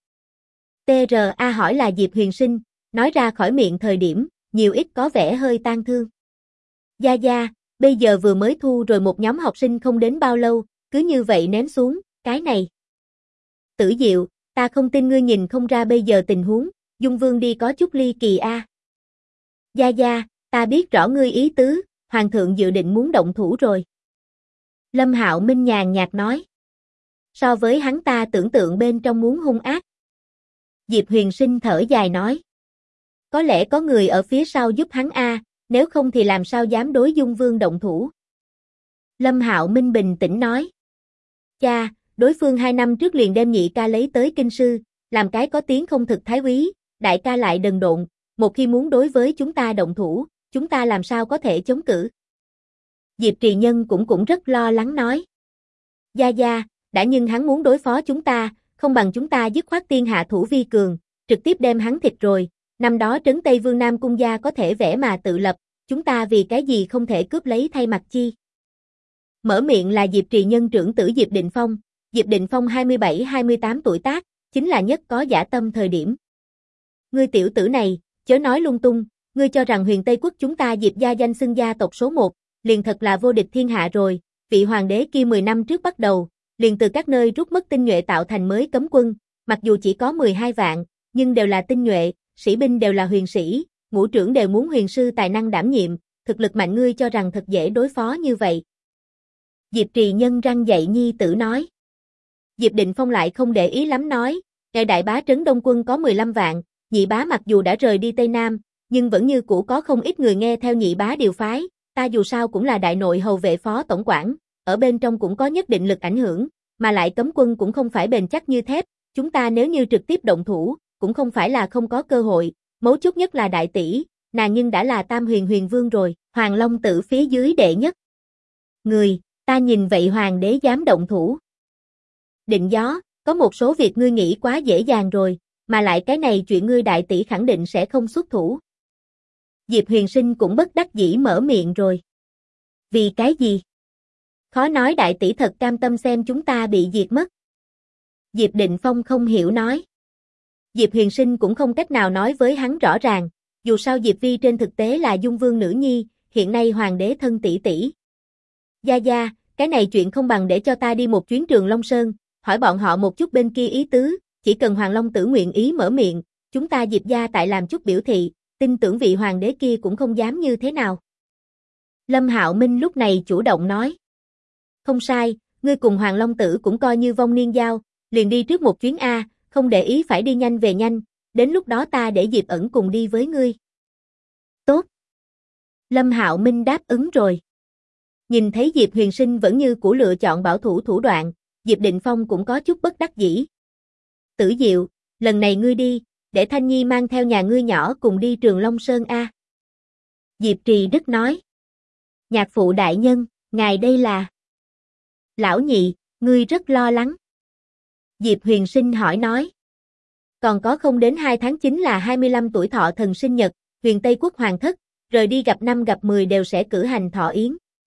TRA hỏi là Diệp Huyền Sinh, nói ra khỏi miệng thời điểm, nhiều ít có vẻ hơi tang thương. Gia Gia, bây giờ vừa mới thu rồi một nhóm học sinh không đến bao lâu, cứ như vậy ném xuống, cái này. Tử Diệu, ta không tin ngươi nhìn không ra bây giờ tình huống, Dung Vương đi có chút ly kỳ a. Gia Gia, ta biết rõ ngươi ý tứ, Hoàng thượng dự định muốn động thủ rồi. Lâm Hạo Minh nhàn nhạt nói. So với hắn ta tưởng tượng bên trong muốn hung ác. Diệp Huyền Sinh thở dài nói. Có lẽ có người ở phía sau giúp hắn a, nếu không thì làm sao dám đối Dung Vương động thủ. Lâm Hạo Minh bình tĩnh nói. Cha, đối phương 2 năm trước liền đem nhị ca lấy tới kinh sư, làm cái có tiếng không thực thái úy, đại ca lại đần độn, một khi muốn đối với chúng ta động thủ, chúng ta làm sao có thể chống cự? Diệp Trì Nhân cũng rất lo lắng nói. Gia, đã nhưng hắn muốn đối phó chúng ta, không bằng chúng ta dứt khoát tiên hạ thủ vi cường, trực tiếp đem hắn thịt rồi, năm đó trấn Tây Vương Nam Cung gia có thể vẽ mà tự lập, chúng ta vì cái gì không thể cướp lấy thay mặt chi? Mở miệng là Diệp Trì Nhân trưởng tử Diệp Định Phong. Diệp Định Phong 27-28 tuổi tác, chính là nhất có dã tâm thời điểm. Ngươi tiểu tử này, chớ nói lung tung, ngươi cho rằng Huyền Tây Quốc chúng ta Diệp gia danh xưng gia tộc số 1, liền thật là vô địch thiên hạ rồi, vị hoàng đế kia 10 năm trước bắt đầu, liền từ các nơi rút mất tinh nhuệ tạo thành mới cấm quân, mặc dù chỉ có 12 vạn, nhưng đều là tinh nhuệ, sĩ binh đều là huyền sĩ, ngũ trưởng đều muốn huyền sư tài năng đảm nhiệm, thực lực mạnh ngươi cho rằng thật dễ đối phó như vậy. Diệp Trì Nhân răng dạy nhi tử nói. Diệp Định Phong lại không để ý lắm nói, ngài đại bá trấn Đông quân có 15 vạn, nhị bá mặc dù đã rời đi Tây Nam, nhưng vẫn như cũ có không ít người nghe theo nhị bá điều phái, ta dù sao cũng là đại nội hầu vệ phó tổng quản, ở bên trong cũng có nhất định lực ảnh hưởng, mà lại cấm quân cũng không phải bền chắc như thép, chúng ta nếu như trực tiếp động thủ, cũng không phải là không có cơ hội, mấu chốt nhất là đại tỷ, nàng nhưng đã là Tam Huyền Vương rồi, Hoàng Long Tử phía dưới đệ nhất. Người, ta nhìn vậy hoàng đế dám động thủ. Định Gió, có một số việc ngươi nghĩ quá dễ dàng rồi, mà lại cái này chuyện ngươi đại tỷ khẳng định sẽ không xuất thủ. Diệp Huyền Sinh cũng bất đắc dĩ mở miệng rồi. Vì cái gì? Khó nói đại tỷ thật cam tâm xem chúng ta bị diệt mất. Diệp Định Phong không hiểu nói. Diệp Huyền Sinh cũng không cách nào nói với hắn rõ ràng, dù sao Diệp Vi trên thực tế là Dung Vương nữ nhi, hiện nay hoàng đế thân tỷ tỷ. Gia, cái này chuyện không bằng để cho ta đi một chuyến Trường Long Sơn, hỏi bọn họ một chút bên kia ý tứ, chỉ cần Hoàng Long Tử nguyện ý mở miệng, chúng ta Diệp gia tại làm chút biểu thị, tin tưởng vị hoàng đế kia cũng không dám như thế nào. Lâm Hạo Minh lúc này chủ động nói. Không sai, ngươi cùng Hoàng Long Tử cũng coi như vong niên giao, liền đi trước một chuyến A, không để ý phải đi nhanh về nhanh, đến lúc đó ta để Diệp ẩn cùng đi với ngươi. Tốt. Lâm Hạo Minh đáp ứng rồi. Nhìn thấy Diệp Huyền Sinh vẫn như cũ lựa chọn bảo thủ thủ đoạn, Diệp Định Phong cũng có chút bất đắc dĩ. Tử Diệu, lần này ngươi đi, để Thanh Nhi mang theo nhà ngươi nhỏ cùng đi Trường Long Sơn A. Diệp Trì Đức nói. Nhạc phụ đại nhân, ngài đây là... Lão nhị, ngươi rất lo lắng. Diệp Huyền Sinh hỏi nói. Còn có không đến 2 tháng chính là 25 tuổi thọ thần sinh nhật, Huyền Tây Quốc hoàng thất, rời đi gặp 5 gặp 10 đều sẽ cử hành thọ yến.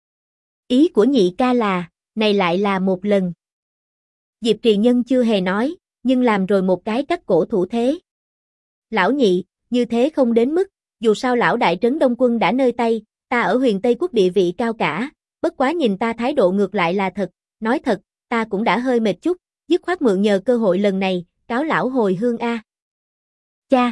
Ý của nhị ca là, này lại là một lần. Diệp Trì Nhân chưa hề nói, nhưng làm rồi một cái cắt cổ thủ thế. Lão nhị, như thế không đến mức, dù sao lão đại trấn Đông quân đã nơi tay, ta ở Huyền Tây Quốc địa vị cao cả, bất quá nhìn ta thái độ ngược lại là thật, nói thật, ta cũng đã hơi mệt chút, dứt khoát mượn nhờ cơ hội lần này, cáo lão hồi hương A. Cha!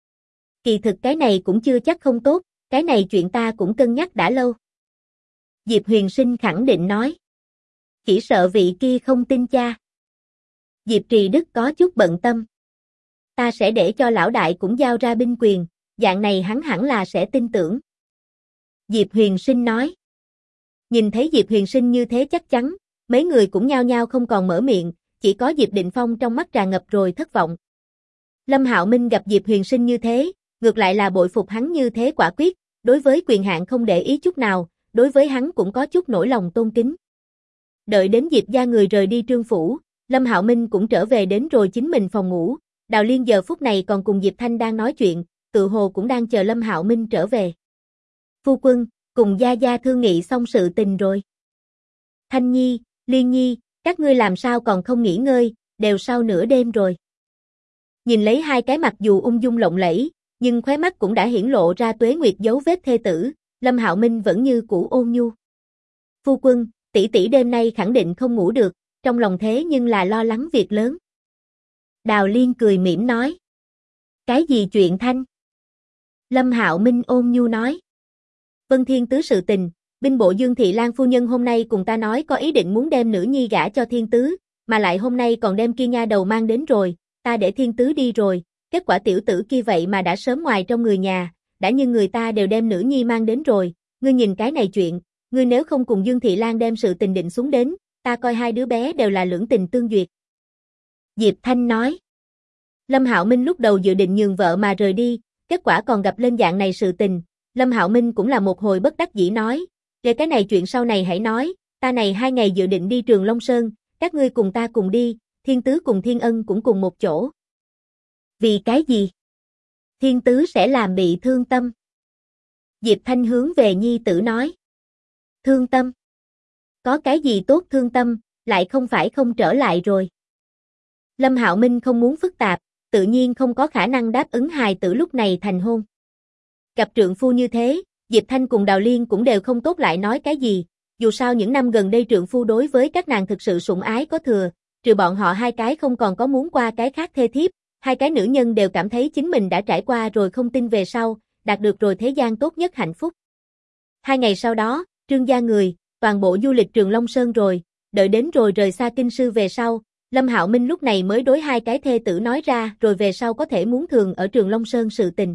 Kỳ thực cái này cũng chưa chắc không tốt, cái này chuyện ta cũng cân nhắc đã lâu. Diệp Huyền Sinh khẳng định nói. Chỉ sợ vị kia không tin cha. Diệp Trì Đức có chút bận tâm. Ta sẽ để cho lão đại cũng giao ra binh quyền, dạng này hắn hẳn là sẽ tin tưởng. Diệp Huyền Sinh nói. Nhìn thấy Diệp Huyền Sinh như thế chắc chắn, mấy người cũng nhao nhao không còn mở miệng, chỉ có Diệp Định Phong trong mắt tràn ngập rồi thất vọng. Lâm Hạo Minh gặp Diệp Huyền Sinh như thế, ngược lại là bội phục hắn như thế quả quyết, đối với quyền hạn không để ý chút nào, đối với hắn cũng có chút nỗi lòng tôn kính. Đợi đến Diệp gia người rời đi Trương phủ, Lâm Hạo Minh cũng trở về đến rồi chính mình phòng ngủ, Đào Liên giờ phút này còn cùng Diệp Thanh đang nói chuyện, tự hồ cũng đang chờ Lâm Hạo Minh trở về. Phu quân, cùng Gia thương nghị xong sự tình rồi. Thanh Nhi, Liên Nhi, các ngươi làm sao còn không nghỉ ngơi, đều sau nửa đêm rồi. Nhìn lấy hai cái mặc dù ung dung lộng lẫy, nhưng khóe mắt cũng đã hiển lộ ra tuế nguyệt dấu vết thê tử, Lâm Hạo Minh vẫn như cũ ôn nhu. Phu quân, tỷ tỷ đêm nay khẳng định không ngủ được, trong lòng thế nhưng là lo lắng việc lớn. Đào Liên cười mỉm nói. Cái gì chuyện Thanh? Lâm Hạo Minh ôn nhu nói. Vân Thiên Tứ sự tình, binh bộ Dương Thị Lan phu nhân hôm nay cùng ta nói có ý định muốn đem nữ nhi gả cho Thiên Tứ, mà lại hôm nay còn đem kia nha đầu mang đến rồi, ta để Thiên Tứ đi rồi, kết quả tiểu tử kia vậy mà đã sớm ngoài trong người nhà, đã như người ta đều đem nữ nhi mang đến rồi, ngươi nhìn cái này chuyện, ngươi nếu không cùng Dương Thị Lan đem sự tình định xuống đến, ta coi hai đứa bé đều là lưỡng tình tương duyệt. Diệp Thanh nói. Lâm Hạo Minh lúc đầu dự định nhường vợ mà rời đi, kết quả còn gặp lên dạng này sự tình, Lâm Hạo Minh cũng là một hồi bất đắc dĩ nói, để cái này chuyện sau này hãy nói, ta này 2 ngày dự định đi Trường Long Sơn, các ngươi cùng ta cùng đi, Thiên Tứ cùng Thiên Ân cũng cùng một chỗ. Vì cái gì? Thiên Tứ sẽ làm bị thương tâm. Diệp Thanh hướng về nhi tử nói. Thương tâm? Có cái gì tốt thương tâm, lại không phải không trở lại rồi. Lâm Hạo Minh không muốn phức tạp, tự nhiên không có khả năng đáp ứng hài tử lúc này thành hôn. Gặp trượng phu như thế, Diệp Thanh cùng Đào Liên cũng đều không tốt lại nói cái gì, dù sao những năm gần đây trượng phu đối với các nàng thực sự sủng ái có thừa, trừ bọn họ 2 cái không còn có muốn qua cái khác thê thiếp, 2 cái nữ nhân đều cảm thấy chính mình đã trải qua rồi không tin về sau, đạt được rồi thế gian tốt nhất hạnh phúc. 2 ngày sau đó, Trương gia người, toàn bộ du lịch Trường Long Sơn rồi, đợi đến rồi rời xa kinh sư về sau, Lâm Hạo Minh lúc này mới đối 2 cái thê tử nói ra rồi về sau có thể muốn thường ở Trường Long Sơn sự tình.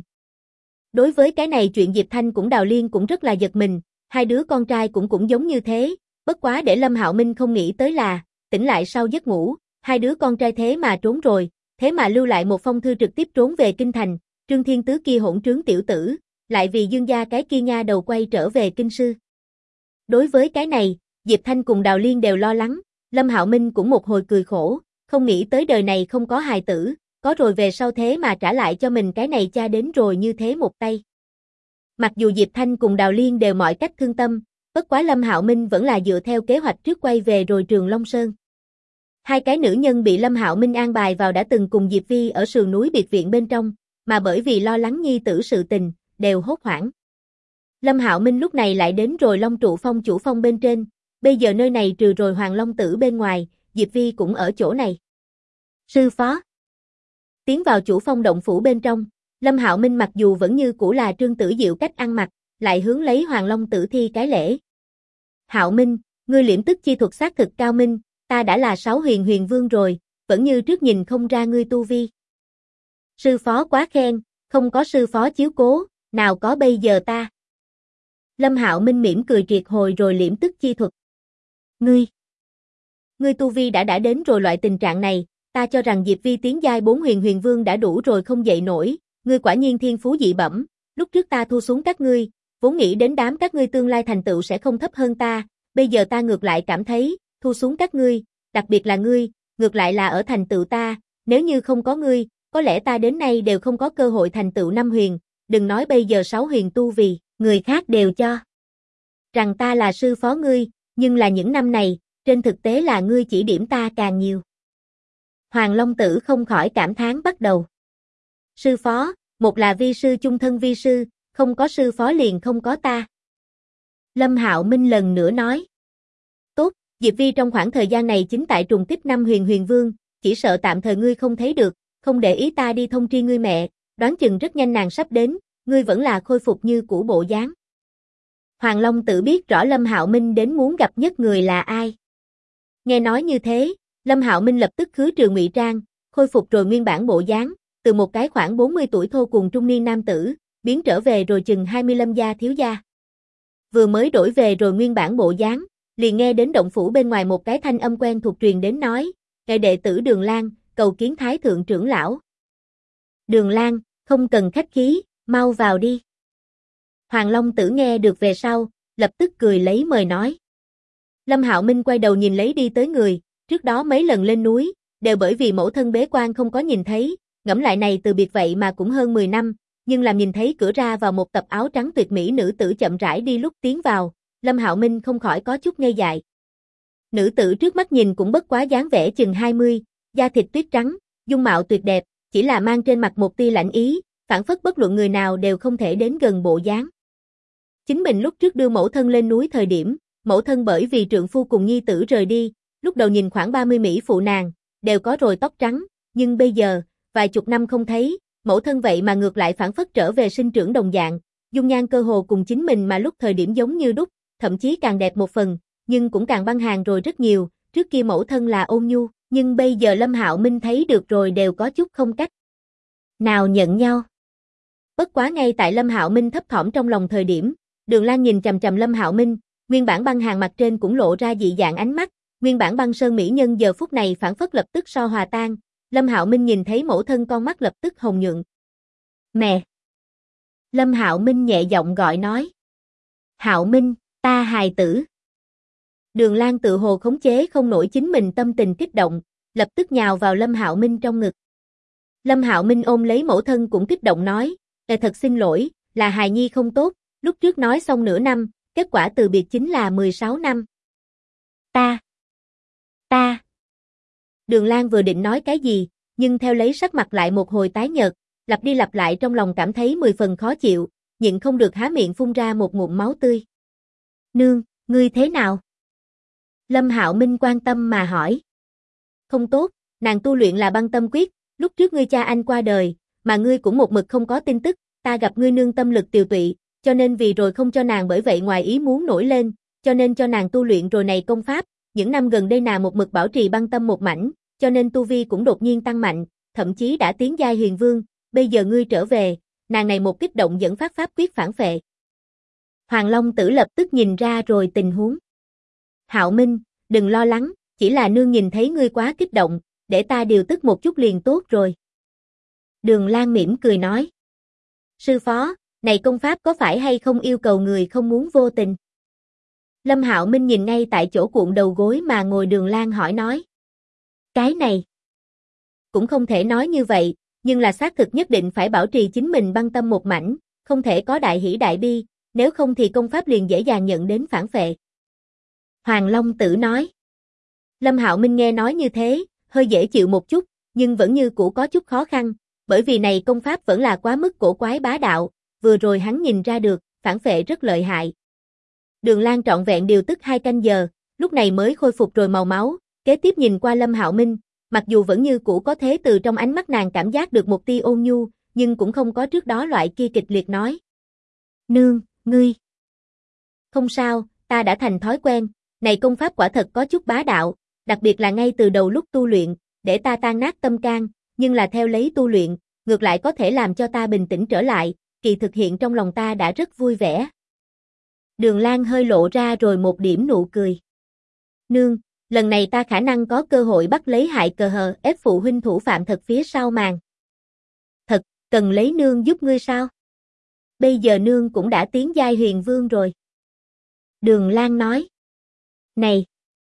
Đối với cái này chuyện Diệp Thanh cũng Đào Liên cũng rất là giật mình, 2 đứa con trai cũng giống như thế, bất quá để Lâm Hạo Minh không nghĩ tới là, tỉnh lại sau giấc ngủ, 2 đứa con trai thế mà trốn rồi, thế mà lưu lại một phong thư trực tiếp trốn về kinh thành, Trương Thiên Tứ kia hỗn trướng tiểu tử, lại vì Dương gia cái kia nha đầu quay trở về kinh sư. Đối với cái này, Diệp Thanh cùng Đào Liên đều lo lắng, Lâm Hạo Minh cũng một hồi cười khổ, không nghĩ tới đời này không có hài tử, có rồi về sau thế mà trả lại cho mình cái này cha đến rồi như thế một tay. Mặc dù Diệp Thanh cùng Đào Liên đều mọi cách thương tâm, bất quá Lâm Hạo Minh vẫn là dựa theo kế hoạch trước quay về rồi Trường Long Sơn. 2 cái nữ nhân bị Lâm Hạo Minh an bài vào đã từng cùng Diệp Vi ở sườn núi biệt viện bên trong, mà bởi vì lo lắng nhi tử sự tình, đều hốt hoảng. Lâm Hạo Minh lúc này lại đến rồi Long Trụ Phong chủ phong bên trên, bây giờ nơi này trừ rồi Hoàng Long Tử bên ngoài, Diệp Vi cũng ở chỗ này. Sư phó. Tiến vào chủ phong động phủ bên trong, Lâm Hạo Minh mặc dù vẫn như cũ là Trương Tử Diệu cách ăn mặc, lại hướng lấy Hoàng Long Tử thi cái lễ. Hạo Minh, ngươi liễm tức chi thuật xác thực cao minh, ta đã là 6 huyền huyền vương rồi, vẫn như trước nhìn không ra ngươi tu vi. Sư phó quá khen, không có sư phó chiếu cố, nào có bây giờ ta. Lâm Hạo Minh mỉm cười triệt hồi rồi liễm tức chi thuật. Ngươi tu vi đã đến rồi loại tình trạng này, ta cho rằng Diệp Vi tiến giai 4 huyền huyền vương đã đủ rồi không dậy nổi, ngươi quả nhiên thiên phú dị bẩm, lúc trước ta thu xuống các ngươi, vốn nghĩ đến đám các ngươi tương lai thành tựu sẽ không thấp hơn ta, bây giờ ta ngược lại cảm thấy, thu xuống các ngươi, đặc biệt là ngươi, ngược lại là ở thành tựu ta, nếu như không có ngươi, có lẽ ta đến nay đều không có cơ hội thành tựu 5 huyền, đừng nói bây giờ 6 huyền tu vì, người khác đều cho rằng ta là sư phó ngươi, nhưng là những năm này, trên thực tế là ngươi chỉ điểm ta càng nhiều. Hoàng Long Tử không khỏi cảm thán bắt đầu. Sư phó, một là vi sư chung thân vi sư, không có sư phó liền không có ta. Lâm Hạo Minh lần nữa nói. Tốt, Diệp Vi trong khoảng thời gian này chính tại trùng tích 5 huyền huyền vương, chỉ sợ tạm thời ngươi không thấy được, không để ý ta đi thông tri ngươi mẹ, đoán chừng rất nhanh nàng sắp đến, ngươi vẫn là khôi phục như cũ bộ dáng. Hoàng Long Tử biết rõ Lâm Hạo Minh đến muốn gặp nhất người là ai. Nghe nói như thế, Lâm Hạo Minh lập tức khứ trừ ngụy trang, khôi phục rồi nguyên bản bộ dáng, từ một cái khoảng 40 tuổi thô cùng trung niên nam tử, biến trở về rồi chừng 25 gia thiếu gia. Vừa mới đổi về rồi nguyên bản bộ dáng, liền nghe đến động phủ bên ngoài một cái thanh âm quen thuộc truyền đến nói, "Ngài đệ tử Đường Lan, cầu kiến Thái thượng trưởng lão." Đường Lan, không cần khách khí, mau vào đi. Hoàng Long Tử nghe được về sau, lập tức cười lấy mời nói. Lâm Hạo Minh quay đầu nhìn lấy đi tới người, trước đó mấy lần lên núi, đều bởi vì mẫu thân bế quan không có nhìn thấy, ngẫm lại này từ biệt vậy mà cũng hơn 10 năm, nhưng làm nhìn thấy cửa ra vào một tập áo trắng tuyệt mỹ nữ tử chậm rãi đi lúc tiến vào, Lâm Hạo Minh không khỏi có chút ngây dại. Nữ tử trước mắt nhìn cũng bất quá dáng vẻ chừng 20, da thịt tuyết trắng, dung mạo tuyệt đẹp, chỉ là mang trên mặt một tia lạnh ý, phảng phất bất luận người nào đều không thể đến gần bộ dáng. Chính mình lúc trước đưa mẫu thân lên núi thời điểm, mẫu thân bởi vì trượng phu cùng nhi tử rời đi, lúc đầu nhìn khoảng 30 mỹ phụ nàng, đều có rồi tóc trắng, nhưng bây giờ, vài chục năm không thấy, mẫu thân vậy mà ngược lại phản phất trở về sinh trưởng đồng dạng, dung nhan cơ hồ cùng chính mình mà lúc thời điểm giống như đúc, thậm chí càng đẹp một phần, nhưng cũng càng băng hàng rồi rất nhiều, trước kia mẫu thân là ôn nhu, nhưng bây giờ Lâm Hạo Minh thấy được rồi đều có chút không cách nào nhận nhau. Bất quá ngay tại Lâm Hạo Minh thấp thỏm trong lòng thời điểm, Đường Lan nhìn chằm chằm Lâm Hạo Minh, nguyên bản băng hàng mặt trên cũng lộ ra dị dạng ánh mắt, nguyên bản băng sơn mỹ nhân giờ phút này phản phất lập tức so hòa tan, Lâm Hạo Minh nhìn thấy mẫu thân con mắt lập tức hồng nhuận. Mẹ! Lâm Hạo Minh nhẹ giọng gọi nói. Hạo Minh, ta hài tử. Đường Lan tự hồ khống chế không nổi chính mình tâm tình kích động, lập tức nhào vào Lâm Hạo Minh trong ngực. Lâm Hạo Minh ôm lấy mẫu thân cũng kích động nói, thật xin lỗi, là hài nhi không tốt, lúc trước nói xong nửa năm, kết quả từ biệt chính là 16 năm. Ta. Đường Lan vừa định nói cái gì, nhưng theo lấy sắc mặt lại một hồi tái nhợt, lặp đi lặp lại trong lòng cảm thấy 10 phần khó chịu, nhịn không được há miệng phun ra một ngụm máu tươi. Nương, ngươi thế nào? Lâm Hạo Minh quan tâm mà hỏi. Không tốt, nàng tu luyện là băng tâm quyết, lúc trước ngươi cha anh qua đời, mà ngươi cũng một mực không có tin tức, ta gặp ngươi nương tâm lực tiều tụy, cho nên vì rồi không cho nàng bởi vậy ngoài ý muốn nổi lên, cho nên cho nàng tu luyện rồi này công pháp, những năm gần đây nàng một mực bảo trì băng tâm một mảnh, cho nên tu vi cũng đột nhiên tăng mạnh, thậm chí đã tiến giai huyền vương, bây giờ ngươi trở về, nàng này một kích động dẫn phát pháp quyết phản phệ. Hoàng Long Tử lập tức nhìn ra rồi tình huống. Hạo Minh, đừng lo lắng, chỉ là nương nhìn thấy ngươi quá kích động, để ta điều tức một chút liền tốt rồi. Đường Lan mỉm cười nói. Sư phó, này công pháp có phải hay không yêu cầu người không muốn vô tình? Lâm Hạo Minh nhìn ngay tại chỗ cuộn đầu gối mà ngồi Đường Lan hỏi nói. Cái này, cũng không thể nói như vậy, nhưng là xác thực nhất định phải bảo trì chính mình băng tâm một mảnh, không thể có đại hỷ đại bi, nếu không thì công pháp liền dễ dàng nhận đến phản phệ. Hoàng Long Tử nói. Lâm Hạo Minh nghe nói như thế, hơi dễ chịu một chút, nhưng vẫn như cũ có chút khó khăn, bởi vì này công pháp vẫn là quá mức cổ quái bá đạo, vừa rồi hắn nhìn ra được, phản phệ rất lợi hại. Đường Lan trọn vẹn điều tức 2 canh giờ, lúc này mới khôi phục rồi màu máu, kế tiếp nhìn qua Lâm Hạo Minh, mặc dù vẫn như cũ có thế từ trong ánh mắt nàng cảm giác được một tia ôn nhu, nhưng cũng không có trước đó loại kia kịch liệt nói. Nương, ngươi. Không sao, ta đã thành thói quen, này công pháp quả thật có chút bá đạo, đặc biệt là ngay từ đầu lúc tu luyện, để ta tan nát tâm can, nhưng là theo lấy tu luyện, ngược lại có thể làm cho ta bình tĩnh trở lại, kỳ thực hiện trong lòng ta đã rất vui vẻ. Đường Lan hơi lộ ra rồi một điểm nụ cười. Nương, lần này ta khả năng có cơ hội bắt lấy hại cờ hờ ép phụ huynh thủ phạm thật phía sau màn. Thật, cần lấy nương giúp ngươi sao? Bây giờ nương cũng đã tiến giai huyền vương rồi. Đường Lan nói. Này!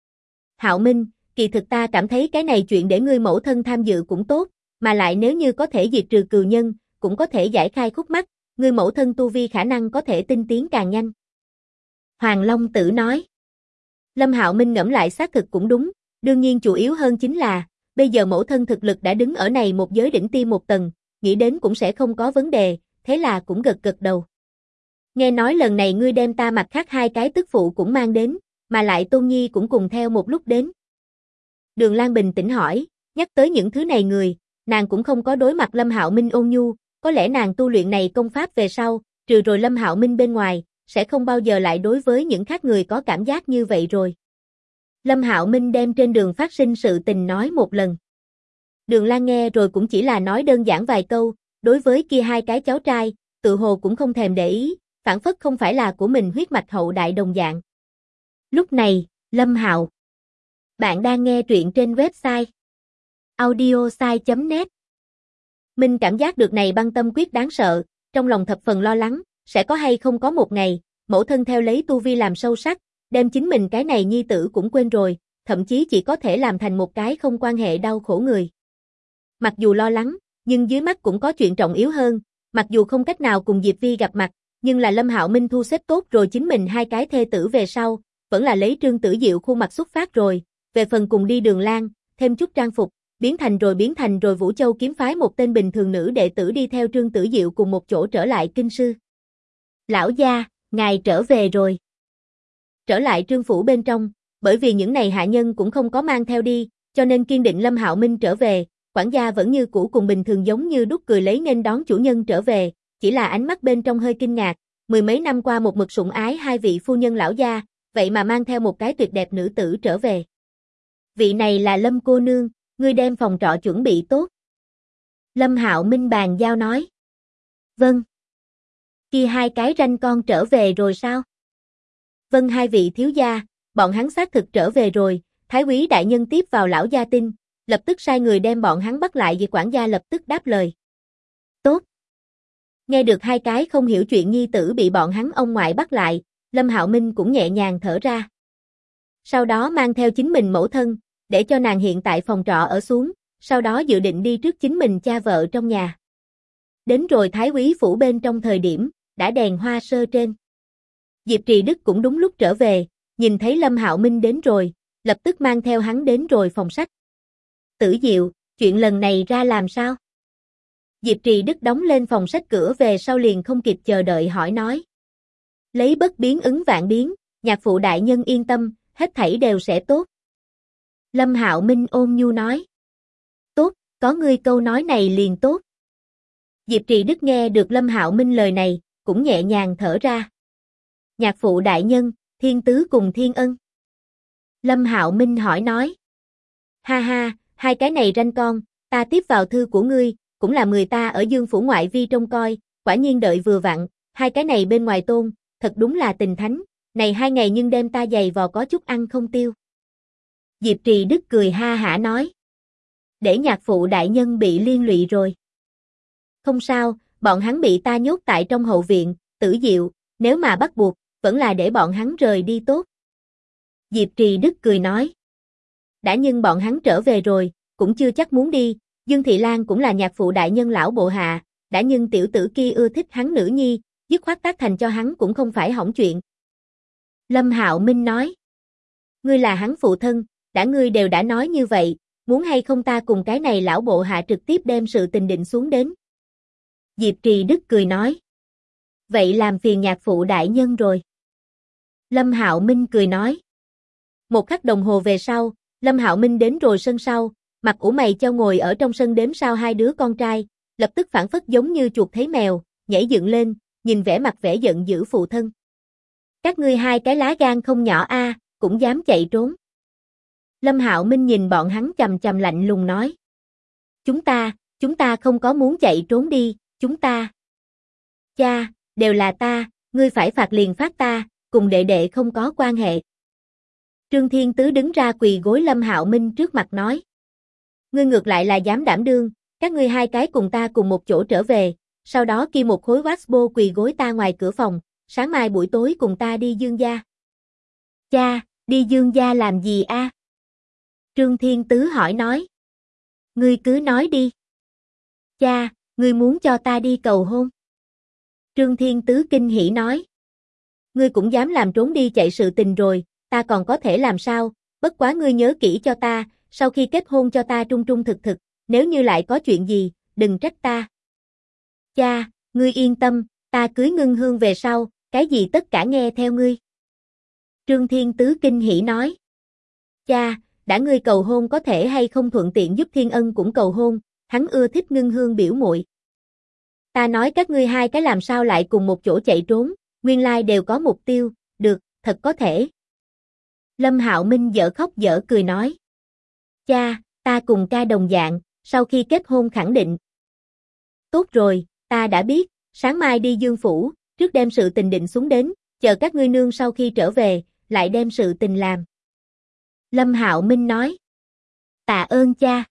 Hạo Minh, kỳ thực ta cảm thấy cái này chuyện để ngươi mẫu thân tham dự cũng tốt, mà lại nếu như có thể diệt trừ cừu nhân, cũng có thể giải khai khúc mắc, ngươi mẫu thân tu vi khả năng có thể tinh tiến càng nhanh. Hoàng Long Tử nói. Lâm Hạo Minh ngẫm lại xác thực cũng đúng, đương nhiên chủ yếu hơn chính là, bây giờ mẫu thân thực lực đã đứng ở này một giới đỉnh tiêm một tầng, nghĩ đến cũng sẽ không có vấn đề, thế là cũng gật gật đầu. Nghe nói lần này ngươi đem ta mặt khác 2 cái tức phụ cũng mang đến, mà lại Tôn Nhi cũng cùng theo một lúc đến. Đường Lan bình tĩnh hỏi, nhắc tới những thứ này người, nàng cũng không có đối mặt Lâm Hạo Minh ôn nhu, có lẽ nàng tu luyện này công pháp về sau, trừ rồi Lâm Hạo Minh bên ngoài, sẽ không bao giờ lại đối với những khác người có cảm giác như vậy rồi. Lâm Hạo Minh đem trên đường phát sinh sự tình nói một lần. Đường Lan nghe rồi cũng chỉ là nói đơn giản vài câu, đối với kia 2 cái cháu trai, tự hồ cũng không thèm để ý, phản phất không phải là của mình huyết mạch hậu đại đồng dạng. Lúc này, Lâm Hạo. Bạn đang nghe truyện trên website audiosai.net. Minh cảm giác được này băng tâm quyết đáng sợ, trong lòng thập phần lo lắng, sẽ có hay không có một ngày, mẫu thân theo lấy tu vi làm sâu sắc, đem chính mình cái này nhi tử cũng quên rồi, thậm chí chỉ có thể làm thành một cái không quan hệ đau khổ người. Mặc dù lo lắng, nhưng dưới mắt cũng có chuyện trọng yếu hơn, mặc dù không cách nào cùng Diệp Vi gặp mặt, nhưng là Lâm Hạo Minh thu xếp tốt rồi chính mình 2 cái thê tử về sau, vẫn là lấy Trương Tử Diệu khuôn mặt xuất phát rồi, về phần cùng đi Đường Lan, thêm chút trang phục, biến thành rồi Vũ Châu kiếm phái một tên bình thường nữ đệ tử đi theo Trương Tử Diệu cùng một chỗ trở lại kinh sư. Lão gia, ngài trở về rồi. Trở lại Trương phủ bên trong, bởi vì những này hạ nhân cũng không có mang theo đi, cho nên kiên định Lâm Hạo Minh trở về, quản gia vẫn như cũ cùng bình thường giống như đúc cười lấy nghênh đón chủ nhân trở về, chỉ là ánh mắt bên trong hơi kinh ngạc, 10 mấy năm qua một mực sủng ái 2 vị phu nhân lão gia, vậy mà mang theo một cái tuyệt đẹp nữ tử trở về. Vị này là Lâm cô nương, ngươi đem phòng trọ chuẩn bị tốt. Lâm Hạo Minh bàn giao nói. Vâng. Kia 2 cái ranh con trở về rồi sao? Vâng 2 vị thiếu gia, bọn hắn xác thực trở về rồi, Thái úy đại nhân tiếp vào lão gia tin, lập tức sai người đem bọn hắn bắt lại vì quản gia lập tức đáp lời. Tốt. Nghe được hai cái không hiểu chuyện nhi tử bị bọn hắn ông ngoại bắt lại, Lâm Hạo Minh cũng nhẹ nhàng thở ra. Sau đó mang theo chính mình mẫu thân, để cho nàng hiện tại phòng trọ ở xuống, sau đó dự định đi trước chính mình cha vợ trong nhà. Đến rồi Thái úy phủ bên trong thời điểm, đã đèn hoa sơ trên. Diệp Trì Đức cũng đúng lúc trở về, nhìn thấy Lâm Hạo Minh đến rồi, lập tức mang theo hắn đến rồi phòng sách. Tử Diệu, chuyện lần này ra làm sao? Diệp Trì Đức đóng lên phòng sách cửa về sau liền không kịp chờ đợi hỏi nói. Lấy bất biến ứng vạn biến, nhạc phụ đại nhân yên tâm, hết thảy đều sẽ tốt. Lâm Hạo Minh ôn nhu nói. Tốt, có ngươi câu nói này liền tốt. Diệp Trì Đức nghe được Lâm Hạo Minh lời này, cũng nhẹ nhàng thở ra. Nhạc phụ đại nhân, Thiên Tứ cùng Thiên Ân. Lâm Hạo Minh hỏi nói. Ha ha, hai cái này ranh con, ta tiếp vào thư của ngươi, cũng là người ta ở Dương phủ ngoại vi trông coi, quả nhiên đợi vừa vặn, hai cái này bên ngoài tôn, thật đúng là tình thánh, này 2 ngày nhưng đem ta giày vò có chút ăn không tiêu. Diệp Trì Đức cười ha hả nói. Để nhạc phụ đại nhân bị liên lụy rồi. Không sao, bọn hắn bị ta nhốt tại trong hậu viện, Tử Diệu, nếu mà bắt buộc, vẫn là để bọn hắn rời đi tốt. Diệp Trì Đức cười nói. Đã nhưng bọn hắn trở về rồi, cũng chưa chắc muốn đi, Dương Thị Lan cũng là nhạc phụ đại nhân lão bộ hạ, đã nhưng tiểu tử kia ưa thích hắn nữ nhi, dứt khoát tác thành cho hắn cũng không phải hỏng chuyện. Lâm Hạo Minh nói. Ngươi là hắn phụ thân, đã ngươi đều đã nói như vậy, muốn hay không ta cùng cái này lão bộ hạ trực tiếp đem sự tình định xuống đến. Diệp Trì Đức cười nói. Vậy làm phiền nhạc phụ đại nhân rồi. Lâm Hạo Minh cười nói. Một khắc đồng hồ về sau, Lâm Hạo Minh đến rồi sân sau, mặt ủ mày chau ngồi ở trong sân đếm sao hai đứa con trai, lập tức phản phất giống như chuột thấy mèo, nhảy dựng lên, nhìn vẻ mặt vẻ giận dữ phụ thân. Các ngươi hai cái lá gan không nhỏ a, cũng dám chạy trốn. Lâm Hạo Minh nhìn bọn hắn chằm chằm lạnh lùng nói. Chúng ta không có muốn chạy trốn đi, chúng ta. Cha, đều là ta, ngươi phải phạt liền phát ta, cùng đệ đệ không có quan hệ. Trương Thiên Tứ đứng ra quỳ gối Lâm Hạo Minh trước mặt nói. Ngươi ngược lại là dám đảm đương, các ngươi hai cái cùng ta cùng một chỗ trở về, sau đó kia một khối Waxbo quỳ gối ta ngoài cửa phòng, sáng mai buổi tối cùng ta đi Dương gia. Cha, đi Dương gia làm gì a? Trương Thiên Tứ hỏi nói. Ngươi cứ nói đi. Cha, ngươi muốn cho ta đi cầu hôn. Trương Thiên Tứ kinh hỉ nói. Ngươi cũng dám làm trốn đi chạy sự tình rồi, ta còn có thể làm sao, bất quá ngươi nhớ kỹ cho ta, sau khi kết hôn cho ta trung trung thực thực, nếu như lại có chuyện gì, đừng trách ta. Cha, ngươi yên tâm, ta cưới Ngưng Hương về sau, cái gì tất cả nghe theo ngươi. Trương Thiên Tứ kinh hỉ nói. Cha, đã ngươi cầu hôn có thể hay không thuận tiện giúp Thiên Ân cũng cầu hôn, hắn ưa thích Ngưng Hương biểu muội. Ta nói các ngươi hai cái làm sao lại cùng một chỗ chạy trốn, nguyên lai đều có mục tiêu, được, thật có thể. Lâm Hạo Minh dở khóc dở cười nói. Cha, ta cùng ca đồng dạng, sau khi kết hôn khẳng định. Tốt rồi, ta đã biết, sáng mai đi Dương phủ, trước đem sự tình định xuống đến, chờ các ngươi nương sau khi trở về, lại đem sự tình làm. Lâm Hạo Minh nói. Tạ ơn cha.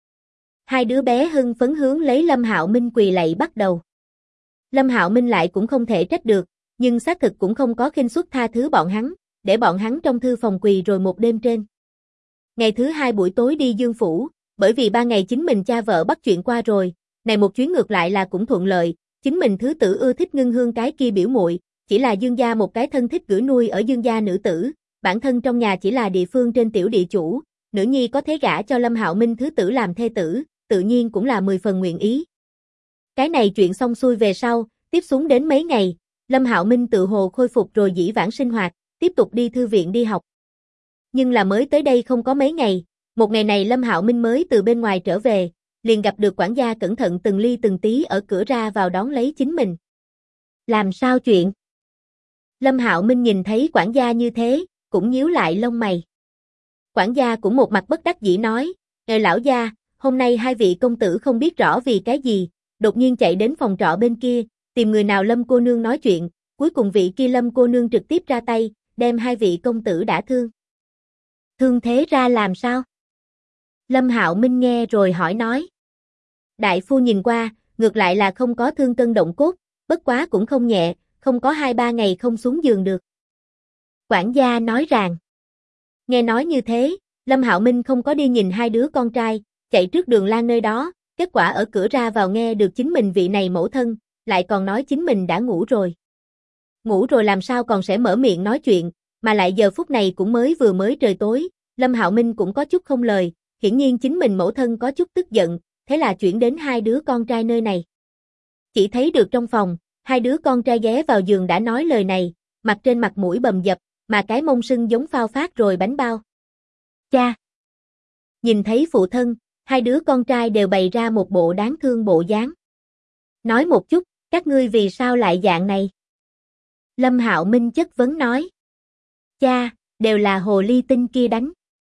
Hai đứa bé hưng phấn hướng lấy Lâm Hạo Minh quỳ lạy bắt đầu. Lâm Hạo Minh lại cũng không thể trách được, nhưng xác thực cũng không có khinh suất tha thứ bọn hắn, để bọn hắn trong thư phòng quỳ rồi một đêm trên. Ngày thứ 2 buổi tối đi Dương phủ, bởi vì 3 ngày chính mình cha vợ bắt chuyện qua rồi, này một chuyến ngược lại là cũng thuận lợi, chính mình thứ tử ưa thích Ngưng Hương cái kia biểu muội, chỉ là Dương gia một cái thân thích gửi nuôi ở Dương gia nữ tử, bản thân trong nhà chỉ là địa phương trên tiểu địa chủ, nữ nhi có thế gả cho Lâm Hạo Minh thứ tử làm thê tử, tự nhiên cũng là 10 phần nguyện ý. Cái này chuyện xong xuôi về sau, tiếp xuống đến mấy ngày, Lâm Hạo Minh tự hồ khôi phục rồi dĩ vãng sinh hoạt, tiếp tục đi thư viện đi học. Nhưng là mới tới đây không có mấy ngày, một ngày này Lâm Hạo Minh mới từ bên ngoài trở về, liền gặp được quản gia cẩn thận từng ly từng tí ở cửa ra vào đón lấy chính mình. Làm sao chuyện? Lâm Hạo Minh nhìn thấy quản gia như thế, cũng nhíu lại lông mày. Quản gia cũng một mặt bất đắc dĩ nói, lão gia, hôm nay hai vị công tử không biết rõ vì cái gì, đột nhiên chạy đến phòng trọ bên kia, tìm người nào Lâm cô nương nói chuyện, cuối cùng vị kia Lâm cô nương trực tiếp ra tay, đem hai vị công tử đả thương. Thương thế ra làm sao? Lâm Hạo Minh nghe rồi hỏi nói. Đại phu nhìn qua, ngược lại là không có thương cân động cốt, bất quá cũng không nhẹ, không có 2-3 ngày không xuống giường được. Quản gia nói rằng, nghe nói như thế, Lâm Hạo Minh không có đi nhìn hai đứa con trai, chạy trước Đường Lan nơi đó, kết quả ở cửa ra vào nghe được chính mình vị này mẫu thân, lại còn nói chính mình đã ngủ rồi. Ngủ rồi làm sao còn sẽ mở miệng nói chuyện, mà lại giờ phút này cũng vừa mới trời tối, Lâm Hạo Minh cũng có chút không lời, hiển nhiên chính mình mẫu thân có chút tức giận, thế là chuyển đến hai đứa con trai nơi này. Chỉ thấy được trong phòng, hai đứa con trai ghé vào giường đã nói lời này, mặt trên mặt mũi bầm dập, mà cái mông sưng giống phao phát rồi bánh bao. Cha! Nhìn thấy phụ thân, hai đứa con trai đều bày ra một bộ đáng thương bộ dáng. Nói một chút, các ngươi vì sao lại dạng này? Lâm Hạo Minh chất vấn nói. Cha, đều là hồ ly tinh kia đánh.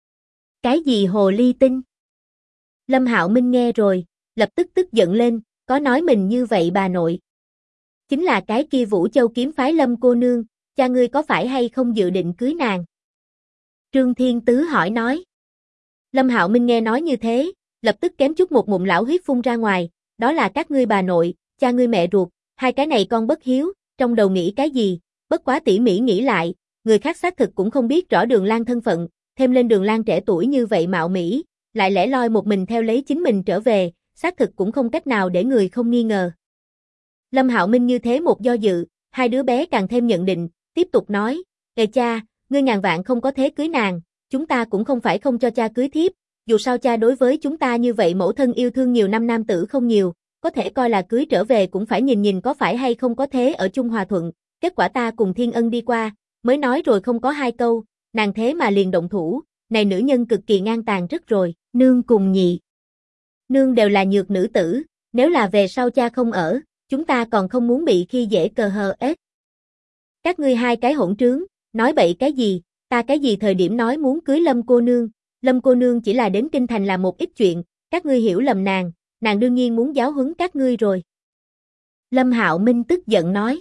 Cái gì hồ ly tinh? Lâm Hạo Minh nghe rồi, lập tức tức giận lên, có nói mình như vậy bà nội. Chính là cái kia Vũ Châu kiếm phái Lâm cô nương, cha ngươi có phải hay không dự định cưới nàng? Trương Thiên Tứ hỏi nói. Lâm Hạo Minh nghe nói như thế, lập tức kém chút một ngụm lão huyết phun ra ngoài, đó là các ngươi bà nội, cha ngươi mẹ ruột, hai cái này con bất hiếu, trong đầu nghĩ cái gì, bất quá tỉ mỉ nghĩ lại, người khác xác thực cũng không biết rõ Đường Lan thân phận, thêm lên Đường Lan trẻ tuổi như vậy mạo mỹ, lại lẻ loi một mình theo lấy chính mình trở về, xác thực cũng không cách nào để người không nghi ngờ. Lâm Hạo Minh như thế một do dự, hai đứa bé càng thêm nhận định, tiếp tục nói, cha, ngươi ngàn vạn không có thế cưới nàng, chúng ta cũng không phải không cho cha cưới thiếp, dù sao cha đối với chúng ta như vậy mẫu thân yêu thương nhiều năm nam tử không nhiều, có thể coi là cưới trở về cũng phải nhìn nhìn có phải hay không có thế ở chung hòa thuận, kết quả ta cùng Thiên Ân đi qua, mới nói rồi không có hai câu, nàng thế mà liền động thủ, này nữ nhân cực kỳ ngang tàn rất rồi, nương cùng nhị. Nương đều là nhược nữ tử, nếu là về sau cha không ở, chúng ta còn không muốn bị khi dễ cờ hờ ết. Các ngươi hai cái hỗn trướng, nói bậy cái gì, ta cái gì thời điểm nói muốn cưới Lâm cô nương chỉ là đến kinh thành làm một ít chuyện, các ngươi hiểu lầm nàng đương nhiên muốn giáo huấn các ngươi rồi. Lâm Hạo Minh tức giận nói.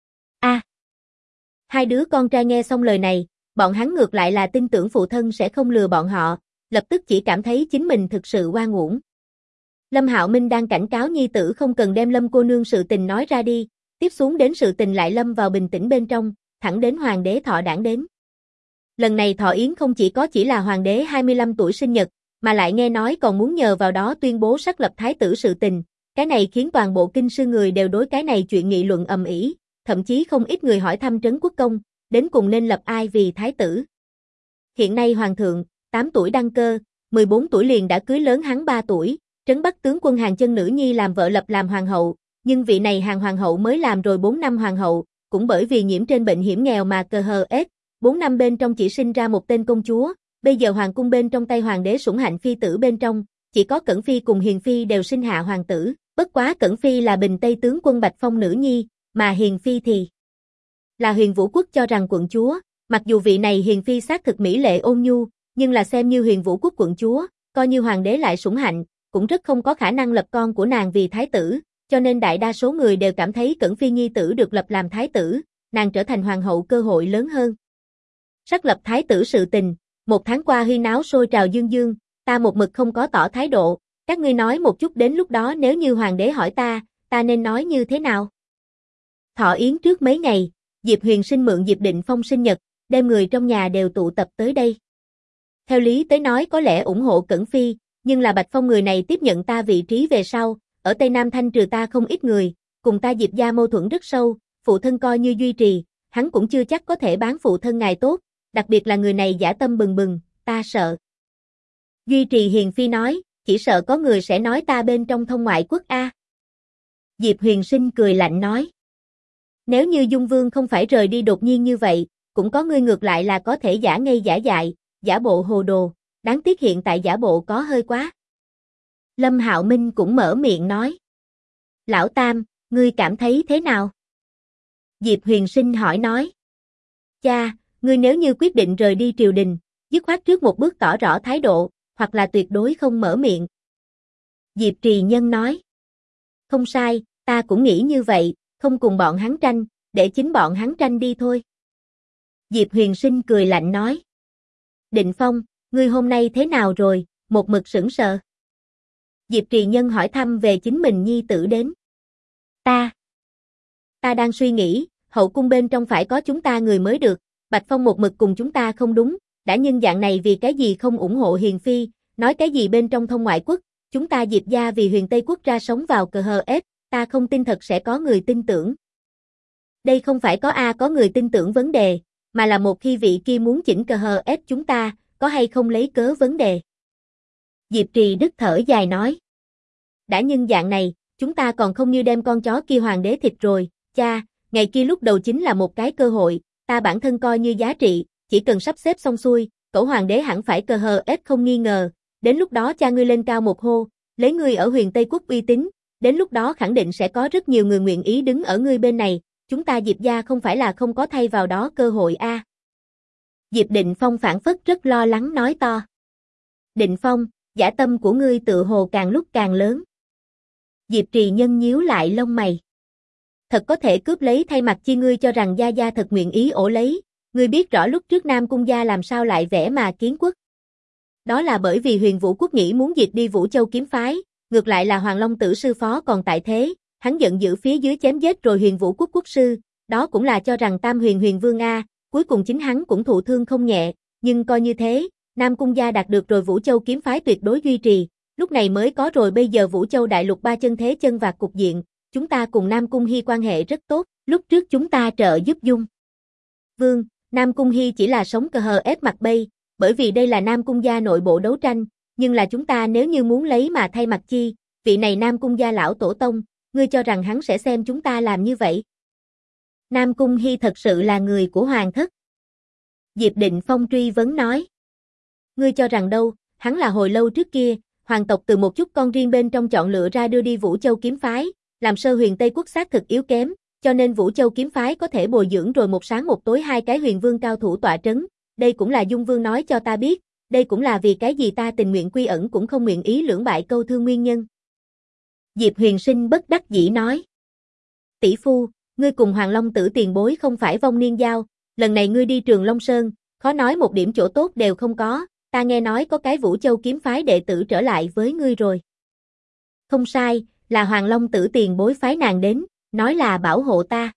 Hai đứa con trai nghe xong lời này, bọn hắn ngược lại là tin tưởng phụ thân sẽ không lừa bọn họ, lập tức chỉ cảm thấy chính mình thực sự oan uổng. Lâm Hạo Minh đang cảnh cáo nhi tử không cần đem Lâm cô nương sự tình nói ra đi, tiếp xuống đến sự tình lại lâm vào bình tĩnh bên trong, thẳng đến hoàng đế thọ đản đến. Lần này thọ yến không chỉ là hoàng đế 25 tuổi sinh nhật, mà lại nghe nói còn muốn nhờ vào đó tuyên bố xác lập thái tử sự tình, cái này khiến toàn bộ kinh sư người đều đối cái này chuyện nghị luận ầm ĩ, thậm chí không ít người hỏi thăm Trấn Quốc Công, đến cùng nên lập ai vì thái tử. Hiện nay hoàng thượng, 8 tuổi đăng cơ, 14 tuổi liền đã cưới lớn hắn 3 tuổi, Trấn Bắc tướng quân Hàn Chân nữ nhi làm vợ lập làm hoàng hậu, nhưng vị này Hàn hoàng hậu mới làm rồi 4 năm hoàng hậu, cũng bởi vì nhiễm trên bệnh hiểm nghèo mà cờ hờ ết, 4 năm bên trong chỉ sinh ra một tên công chúa, bây giờ hoàng cung bên trong tay hoàng đế sủng hạnh phi tử bên trong, chỉ có Cẩn Phi cùng Hiền Phi đều sinh hạ hoàng tử, bất quá Cẩn Phi là Bình Tây tướng quân Bạch Phong nữ nhi, mà Hiền Phi thì là Huyền Vũ Quốc cho rằng quận chúa, mặc dù vị này Hiền Phi xác thực mỹ lệ ôn nhu, nhưng là xem như Huyền Vũ Quốc quận chúa, coi như hoàng đế lại sủng hạnh, cũng rất không có khả năng lập con của nàng vì thái tử, cho nên đại đa số người đều cảm thấy Cẩn Phi nhi tử được lập làm thái tử, nàng trở thành hoàng hậu cơ hội lớn hơn. Xác lập thái tử sự tình, 1 tháng qua huyên náo sôi trào dương dương, ta một mực không có tỏ thái độ, các ngươi nói một chút đến lúc đó nếu như hoàng đế hỏi ta nên nói như thế nào? Thọ yến trước mấy ngày, Diệp Huyền Sinh mượn Diệp Định Phong sinh nhật, đem người trong nhà đều tụ tập tới đây. Theo lý tới nói có lẽ ủng hộ Cẩn Phi, nhưng là Bạch Phong người này tiếp nhận ta vị trí về sau, ở Tây Nam Thanh trừ ta không ít người, cùng ta Diệp gia mâu thuẫn rất sâu, phụ thân coi như duy trì, hắn cũng chưa chắc có thể bán phụ thân ngài tốt, đặc biệt là người này dã tâm bừng bừng, ta sợ. Duy trì Hiền Phi nói, chỉ sợ có người sẽ nói ta bên trong thông ngoại quốc a. Diệp Huyền Sinh cười lạnh nói. Nếu như Dung Vương không phải rời đi đột nhiên như vậy, cũng có người ngược lại là có thể giả ngây giả dại, giả bộ hồ đồ, đáng tiếc hiện tại giả bộ có hơi quá. Lâm Hạo Minh cũng mở miệng nói. Lão Tam, ngươi cảm thấy thế nào? Diệp Huyền Sinh hỏi nói. Cha, ngươi nếu như quyết định rời đi triều đình, dứt khoát trước một bước tỏ rõ thái độ, hoặc là tuyệt đối không mở miệng. Diệp Trì Nhân nói. Không sai, ta cũng nghĩ như vậy, không cùng bọn hắn tranh, để chính bọn hắn tranh đi thôi. Diệp Huyền Sinh cười lạnh nói. Định Phong, ngươi hôm nay thế nào rồi, một mực sững sờ. Diệp Trì Nhân hỏi thăm về chính mình nhi tử đến. Ta ta đang suy nghĩ, hậu cung bên trong phải có chúng ta người mới được, Bạch Phong một mực cùng chúng ta không đúng, đã nhân dạng này vì cái gì không ủng hộ Hiền Phi, nói cái gì bên trong thông ngoại quốc, chúng ta Diệp gia vì Huyền Tây Quốc ra sống vào cờ hờ ép, ta không tin thật sẽ có người tin tưởng. Đây không phải có người tin tưởng vấn đề, mà là một khi vị kia muốn chỉnh cờ hờ ép chúng ta, có hay không lấy cớ vấn đề. Diệp Trì Đức thở dài nói. Đã nhân dạng này, chúng ta còn không như đem con chó kia hoàng đế thịt rồi, cha, ngày kia lúc đầu chính là một cái cơ hội, ta bản thân coi như giá trị, chỉ cần sắp xếp xong xuôi, cẩu hoàng đế hẳn phải cờ hờ ép không nghi ngờ, đến lúc đó cha ngươi lên cao một hô, lấy ngươi ở Huyền Tây Quốc uy tín, đến lúc đó khẳng định sẽ có rất nhiều người nguyện ý đứng ở ngươi bên này, chúng ta Diệp gia không phải là không có thay vào đó cơ hội a. Diệp Định Phong phản phất rất lo lắng nói to. Định Phong, dã tâm của ngươi tự hồ càng lúc càng lớn. Diệp Trì Nhân nhíu lại lông mày. Thật có thể cướp lấy thay mặt chi ngươi cho rằng gia gia thật nguyện ý ổ lấy, ngươi biết rõ lúc trước Nam Cung gia làm sao lại vẽ mà kiến quốc. Đó là bởi vì Huyền Vũ Quốc nghĩ muốn diệt đi Vũ Châu kiếm phái, ngược lại là Hoàng Long Tử sư phó còn tại thế, hắn giận dữ phía dưới chém giết rồi Huyền Vũ Quốc quốc sư, đó cũng là cho rằng Tam Huyền Huyền Vương a, cuối cùng chính hắn cũng thụ thương không nhẹ, nhưng coi như thế, Nam Cung gia đạt được rồi Vũ Châu kiếm phái tuyệt đối duy trì, lúc này mới có rồi bây giờ Vũ Châu đại lục ba chân thế chân vạc cục diện, chúng ta cùng Nam Cung Hy quan hệ rất tốt, lúc trước chúng ta trợ giúp Dung Vương, Nam Cung Hy chỉ là sống cờ hờ ép mặt bay, bởi vì đây là Nam Cung gia nội bộ đấu tranh, nhưng là chúng ta nếu như muốn lấy mà thay mặt chi, vị này Nam Cung gia lão tổ tông, ngươi cho rằng hắn sẽ xem chúng ta làm như vậy? Nam Cung Hy thật sự là người của hoàng thất. Diệp Định Phong truy vấn nói. Ngươi cho rằng đâu, hắn là hồi lâu trước kia, hoàng tộc từ một chút con riêng bên trong chọn lựa ra đưa đi Vũ Châu kiếm phái, làm sơ Huyền Tây Quốc xác thực yếu kém, cho nên Vũ Châu kiếm phái có thể bồi dưỡng rồi một sáng một tối hai cái huyền vương cao thủ tọa trấn, đây cũng là Dung Vương nói cho ta biết, đây cũng là vì cái gì ta tình nguyện quy ẩn cũng không nguyện ý lưỡng bại câu thương nguyên nhân. Diệp Huyền Sinh bất đắc dĩ nói. Tỷ phu, ngươi cùng Hoàng Long Tử tiền bối không phải vong niên giao, lần này ngươi đi Trường Long Sơn, khó nói một điểm chỗ tốt đều không có, ta nghe nói có cái Vũ Châu kiếm phái đệ tử trở lại với ngươi rồi. Không sai, là Hoàng Long Tử tiền bối phái nàng đến, nói là bảo hộ ta.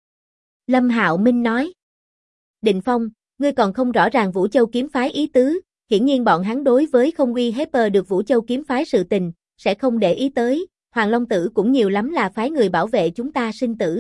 Lâm Hạo Minh nói. Định Phong, ngươi còn không rõ ràng Vũ Châu kiếm phái ý tứ, hiển nhiên bọn hắn đối với không uy hiếp được Vũ Châu kiếm phái sự tình, sẽ không để ý tới, Hoàng Long Tử cũng nhiều lắm là phái người bảo vệ chúng ta sinh tử.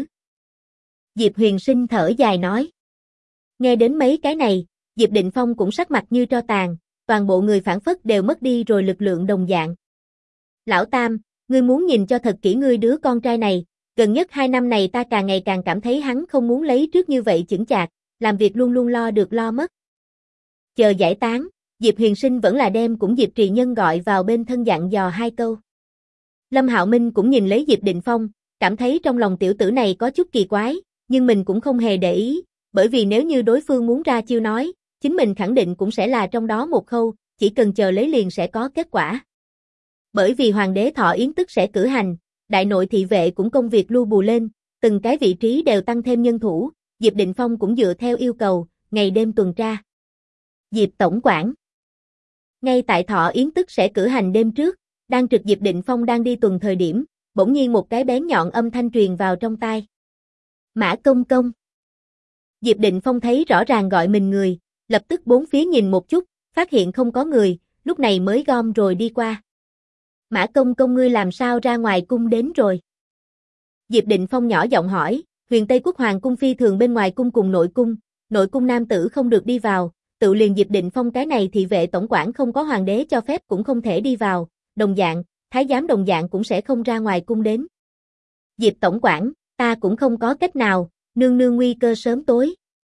Diệp Huyền Sinh thở dài nói. Nghe đến mấy cái này, Diệp Định Phong cũng sắc mặt như tro tàn, toàn bộ người phản phất đều mất đi rồi lực lượng đồng dạng. Lão Tam, ngươi muốn nhìn cho thật kỹ ngươi đứa con trai này, gần nhất 2 năm này ta càng ngày càng cảm thấy hắn không muốn lấy trước như vậy chững chạc, làm việc luôn luôn lo được lo mất. Chờ giải tán, Diệp Huyền Sinh vẫn là đem cũng Diệp Trì Nhân gọi vào bên thân dặn dò 2 câu. Lâm Hạo Minh cũng nhìn lấy Diệp Định Phong, cảm thấy trong lòng tiểu tử này có chút kỳ quái, nhưng mình cũng không hề để ý, bởi vì nếu như đối phương muốn ra chiêu nói, chính mình khẳng định cũng sẽ là trong đó một khâu, chỉ cần chờ lấy liền sẽ có kết quả. Bởi vì hoàng đế thọ yến tức sẽ cử hành, đại nội thị vệ cũng công việc lưu bù lên, từng cái vị trí đều tăng thêm nhân thủ, Diệp Định Phong cũng dựa theo yêu cầu, ngày đêm tuần tra. Diệp Tổng quản. Ngay tại thọ yến tức sẽ cử hành đêm trước, đang trực Diệp Định Phong đang đi tuần thời điểm, bỗng nhiên một cái bén nhọn âm thanh truyền vào trong tai. Mã Công Công. Diệp Định Phong thấy rõ ràng gọi mình người, lập tức bốn phía nhìn một chút, phát hiện không có người, lúc này mới gom rồi đi qua. Mã Công Công ngươi làm sao ra ngoài cung đến rồi? Diệp Định Phong nhỏ giọng hỏi, Huyền Tây Quốc Hoàng cung phi thường bên ngoài cung cùng nội cung nam tử không được đi vào, tự liền Diệp Định Phong cái này thị vệ tổng quản không có hoàng đế cho phép cũng không thể đi vào, đồng dạng, thái giám đồng dạng cũng sẽ không ra ngoài cung đến. Diệp tổng quản, ta cũng không có cách nào, nương nương nguy cơ sớm tối.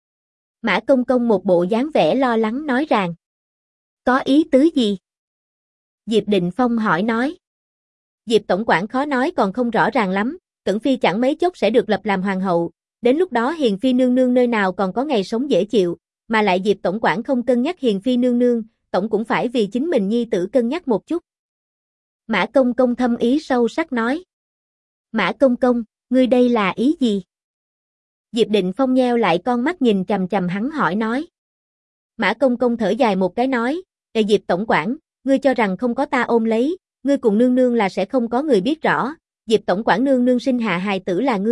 Mã Công Công một bộ dáng vẻ lo lắng nói rằng. Có ý tứ gì? Diệp Định Phong hỏi nói. Diệp tổng quản khó nói còn không rõ ràng lắm, Cẩn Phi chẳng mấy chốc sẽ được lập làm hoàng hậu, đến lúc đó Hiền Phi nương nương nơi nào còn có ngày sống dễ chịu, mà lại Diệp tổng quản không cân nhắc Hiền Phi nương nương, tổng cũng phải vì chính mình nhi tử cân nhắc một chút. Mã Công Công thâm ý sâu sắc nói. Mã Công Công, ngươi đây là ý gì? Diệp Định Phong nheo lại con mắt nhìn chằm chằm hắn hỏi nói. Mã Công Công thở dài một cái nói, Diệp tổng quản, ngươi cho rằng không có ta ôm lấy, ngươi cùng nương nương là sẽ không có người biết rõ, Diệp tổng quản nương nương sinh hạ hài tử là ngươi,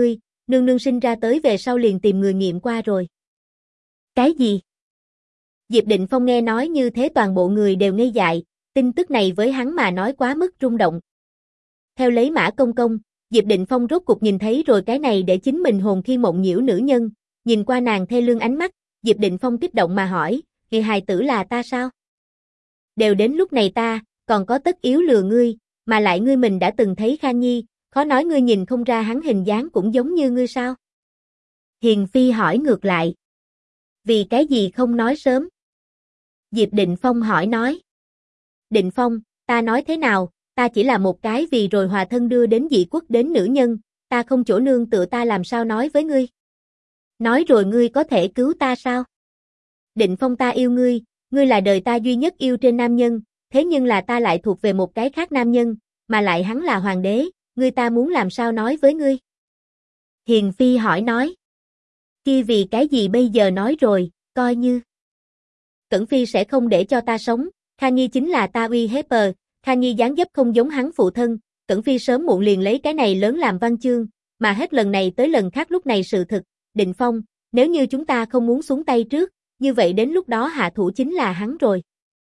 nương nương sinh ra tới về sau liền tìm người nghiệm qua rồi. Cái gì? Diệp Định Phong nghe nói như thế toàn bộ người đều ngây dại, tin tức này với hắn mà nói quá mức rung động. Theo lấy Mã Công Công, Diệp Định Phong rốt cục nhìn thấy rồi cái này để chính mình hồn khi mộng nhiễu nữ nhân, nhìn qua nàng thê lương ánh mắt, Diệp Định Phong kích động mà hỏi, "Người hài tử là ta sao? Đều đến lúc này ta, còn có tất yếu lừa ngươi, mà lại ngươi mình đã từng thấy Khang Nhi, khó nói ngươi nhìn không ra hắn hình dáng cũng giống như ngươi sao?" Hiền Phi hỏi ngược lại. "Vì cái gì không nói sớm?" Diệp Định Phong hỏi nói. "Định Phong, ta nói thế nào, ta chỉ là một cái vì rồi hòa thân đưa đến dị quốc đến nữ nhân, ta không chỗ nương tựa ta làm sao nói với ngươi? Nói rồi ngươi có thể cứu ta sao? Định Phong ta yêu ngươi, ngươi là đời ta duy nhất yêu trên nam nhân, thế nhưng là ta lại thuộc về một cái khác nam nhân, mà lại hắn là hoàng đế, ngươi ta muốn làm sao nói với ngươi?" Hiền Phi hỏi nói. "Kia vì cái gì bây giờ nói rồi, coi như Cẩn Phi sẽ không để cho ta sống, Khang Nhi chính là ta uy hiếp. Khang Nhi dáng dấp không giống hắn phụ thân, Cẩn Phi sớm muộn liền lấy cái này lớn làm văn chương, mà hết lần này tới lần khác lúc này sự thực, Định Phong, nếu như chúng ta không muốn xuống tay trước, như vậy đến lúc đó hạ thủ chính là hắn rồi."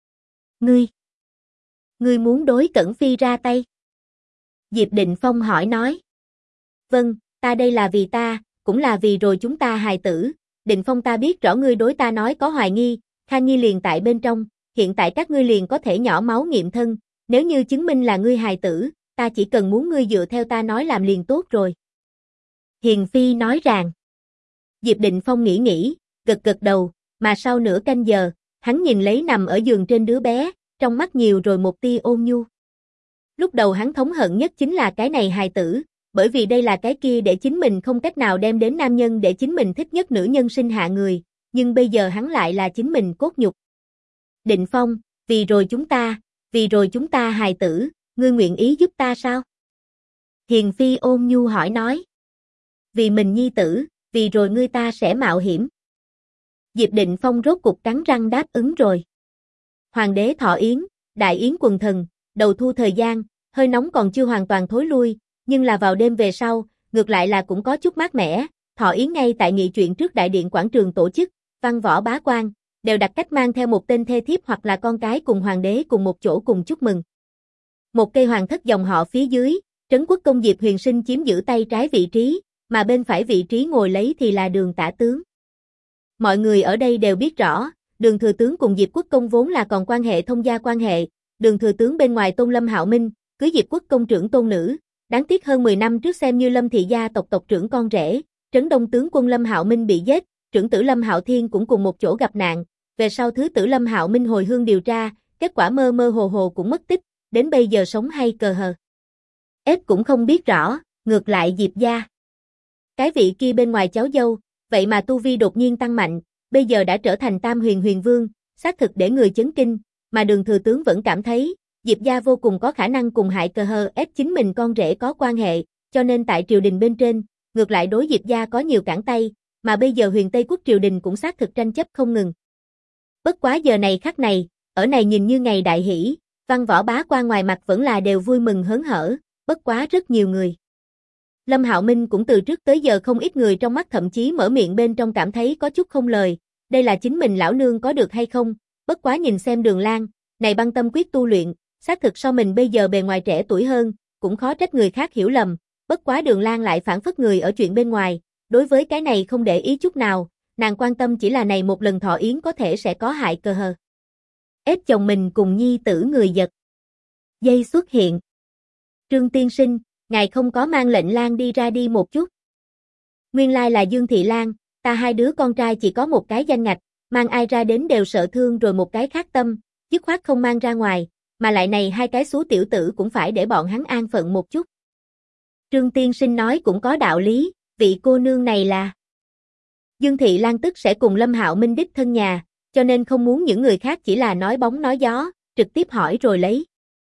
Ngươi muốn đối Cẩn Phi ra tay?" Diệp Định Phong hỏi nói. "Vâng, ta đây là vì ta, cũng là vì rồi chúng ta hài tử, Định Phong ta biết rõ ngươi đối ta nói có hoài nghi, Khang Nhi liền tại bên trong, hiện tại các ngươi liền có thể nhỏ máu nghiệm thân, nếu như chứng minh là ngươi hài tử, ta chỉ cần muốn ngươi dựa theo ta nói làm liền tốt rồi." Hiền Phi nói rằng. Diệp Định Phong nghĩ, gật gật đầu, mà sau nửa canh giờ, hắn nhìn lấy nằm ở giường trên đứa bé, trong mắt nhiều rồi một tia ôn nhu. Lúc đầu hắn thống hận nhất chính là cái này hài tử, bởi vì đây là cái kia để chính mình không cách nào đem đến nam nhân để chính mình thích nhất nữ nhân sinh hạ người, nhưng bây giờ hắn lại là chính mình cốt nhục. "Định Phong, vì rồi chúng ta hài tử, ngươi nguyện ý giúp ta sao?" Hiền Phi ôn nhu hỏi nói. "Vì mình nhi tử, vì rồi ngươi ta sẽ mạo hiểm." Diệp Định Phong rốt cục cắn răng đáp ứng rồi. Hoàng đế thọ yến, đại yến quần thần, đầu thu thời gian, hơi nóng còn chưa hoàn toàn thối lui, nhưng là vào đêm về sau, ngược lại là cũng có chút mát mẻ, thọ yến ngay tại nghị chuyện trước đại điện quảng trường tổ chức, văn võ bá quan đều đặt cách mang theo một tên thê thiếp hoặc là con cái cùng hoàng đế cùng một chỗ cùng chúc mừng. Một cây hoàng thất dòng họ phía dưới, Trấn Quốc công Diệp Huyền Sinh chiếm giữ tay trái vị trí, mà bên phải vị trí ngồi lấy thì là Đường tả tướng. Mọi người ở đây đều biết rõ, Đường thừa tướng cùng Diệp Quốc công vốn là còn quan hệ thông gia quan hệ, Đường thừa tướng bên ngoài tôn Lâm Hạo Minh, cưới Diệp Quốc công trưởng tôn nữ, đáng tiếc hơn 10 năm trước xem như Lâm thị gia tộc tộc trưởng con rể, Trấn Đông tướng quân Lâm Hạo Minh bị giết, trưởng tử Lâm Hạo Thiên cũng cùng một chỗ gặp nạn, về sau thứ tử Lâm Hạo Minh hồi hương điều tra, kết quả mơ mơ hồ hồ cũng mất tích, đến bây giờ sống hay cờ hờ. Ết cũng không biết rõ, ngược lại Diệp gia. Cái vị kia bên ngoài cháu dâu, vậy mà tu vi đột nhiên tăng mạnh, bây giờ đã trở thành Tam Huyền Huyền Vương, xác thực để người chấn kinh, mà Đường thừa tướng vẫn cảm thấy, Diệp gia vô cùng có khả năng cùng hại cờ hờ ép chính mình con rể có quan hệ, cho nên tại triều đình bên trên, ngược lại đối Diệp gia có nhiều cản tay, mà bây giờ Huyền Tây quốc triều đình cũng xác thực tranh chấp không ngừng. Bất quá giờ này khắc này, ở này nhìn như ngày đại hỷ, văn võ bá quan ngoài mặt vẫn là đều vui mừng hớn hở, bất quá rất nhiều người. Lâm Hạo Minh cũng từ trước tới giờ không ít người trong mắt thậm chí mở miệng bên trong cảm thấy có chút không lời, đây là chính mình lão nương có được hay không, bất quá nhìn xem Đường Lan, này băng tâm quyết tu luyện, xác thực so mình bây giờ bề ngoài trẻ tuổi hơn, cũng khó trách người khác hiểu lầm, bất quá Đường Lan lại phản phất người ở chuyện bên ngoài, đối với cái này không để ý chút nào, nàng quan tâm chỉ là này một lần thọ yến có thể sẽ có hại cờ hờ. Ép chồng mình cùng nhi tử người giật. Dây xuất hiện. Trương tiên sinh, ngài không có mang lệnh Lan đi ra đi một chút. Nguyên lai là Dương Thị Lan, ta hai đứa con trai chỉ có một cái danh ngạch, mang ai ra đến đều sợ thương rồi một cái khác tâm, dứt khoát không mang ra ngoài, mà lại này hai cái xú tiểu tử cũng phải để bọn hắn an phận một chút. Trương tiên sinh nói cũng có đạo lý, vị cô nương này là Dương Thị Lan tức sẽ cùng Lâm Hạo Minh đích thân nhà, cho nên không muốn những người khác chỉ là nói bóng nói gió, trực tiếp hỏi rồi lấy.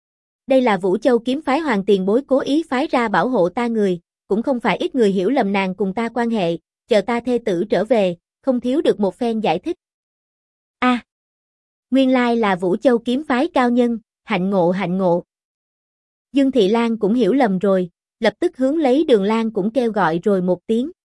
Đây là Vũ Châu kiếm phái Hoàng tiền bối cố ý phái ra bảo hộ ta người, cũng không phải ít người hiểu lầm nàng cùng ta quan hệ, chờ ta thê tử trở về, không thiếu được một phen giải thích. Nguyên lai là Vũ Châu kiếm phái cao nhân, hạnh ngộ hạnh ngộ. Dương Thị Lan cũng hiểu lầm rồi, lập tức hướng lấy Đường Lan cũng kêu gọi rồi một tiếng.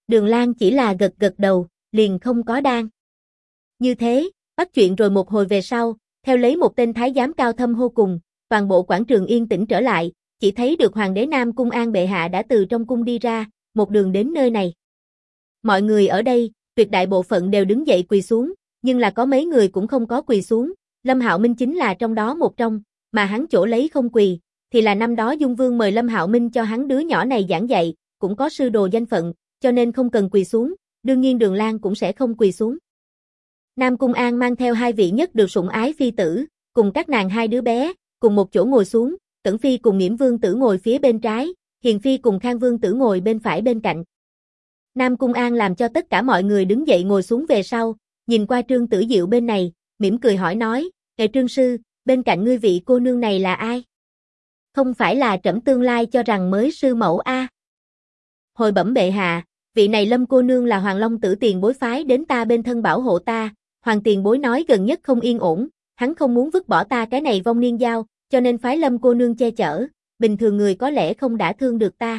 Đường Lan chỉ là gật gật đầu, liền không có đan. Như thế, bắt chuyện rồi một hồi về sau, theo lấy một tên thái giám cao thâm hô cùng, toàn bộ quảng trường yên tĩnh trở lại, chỉ thấy được hoàng đế Nam Cung An bệ hạ đã từ trong cung đi ra, một đường đến nơi này. Mọi người ở đây, tuyệt đại bộ phận đều đứng dậy quỳ xuống, nhưng là có mấy người cũng không có quỳ xuống, Lâm Hạo Minh chính là trong đó một trong, mà hắn chỗ lấy không quỳ, thì là năm đó Dung Vương mời Lâm Hạo Minh cho hắn đứa nhỏ này giảng dạy, cũng có sư đồ danh phận, cho nên không cần quỳ xuống, đương nhiên Đường Lan cũng sẽ không quỳ xuống. Nam Cung An mang theo hai vị nhất được sủng ái phi tử, cùng các nàng hai đứa bé, cùng một chỗ ngồi xuống, Cẩn Phi cùng Nghiễm Vương tử ngồi phía bên trái, Hiền Phi cùng Khang Vương tử ngồi bên phải bên cạnh. Nam Cung An làm cho tất cả mọi người đứng dậy ngồi xuống về sau, nhìn qua Trương Tử Diệu bên này, mỉm cười hỏi nói, "Kệ Trương sư, bên cạnh ngươi vị cô nương này là ai? Không phải là trẫm tương lai cho rằng mới sư mẫu a?" Hồi bẩm bệ hạ, vị này Lâm cô nương là Hoàng Long tử tiền bối phái đến ta bên thân bảo hộ ta, Hoàng tiền bối nói gần nhất không yên ổn, hắn không muốn vứt bỏ ta cái này vong niên giao, cho nên phái Lâm cô nương che chở, bình thường người có lẽ không đã thương được ta.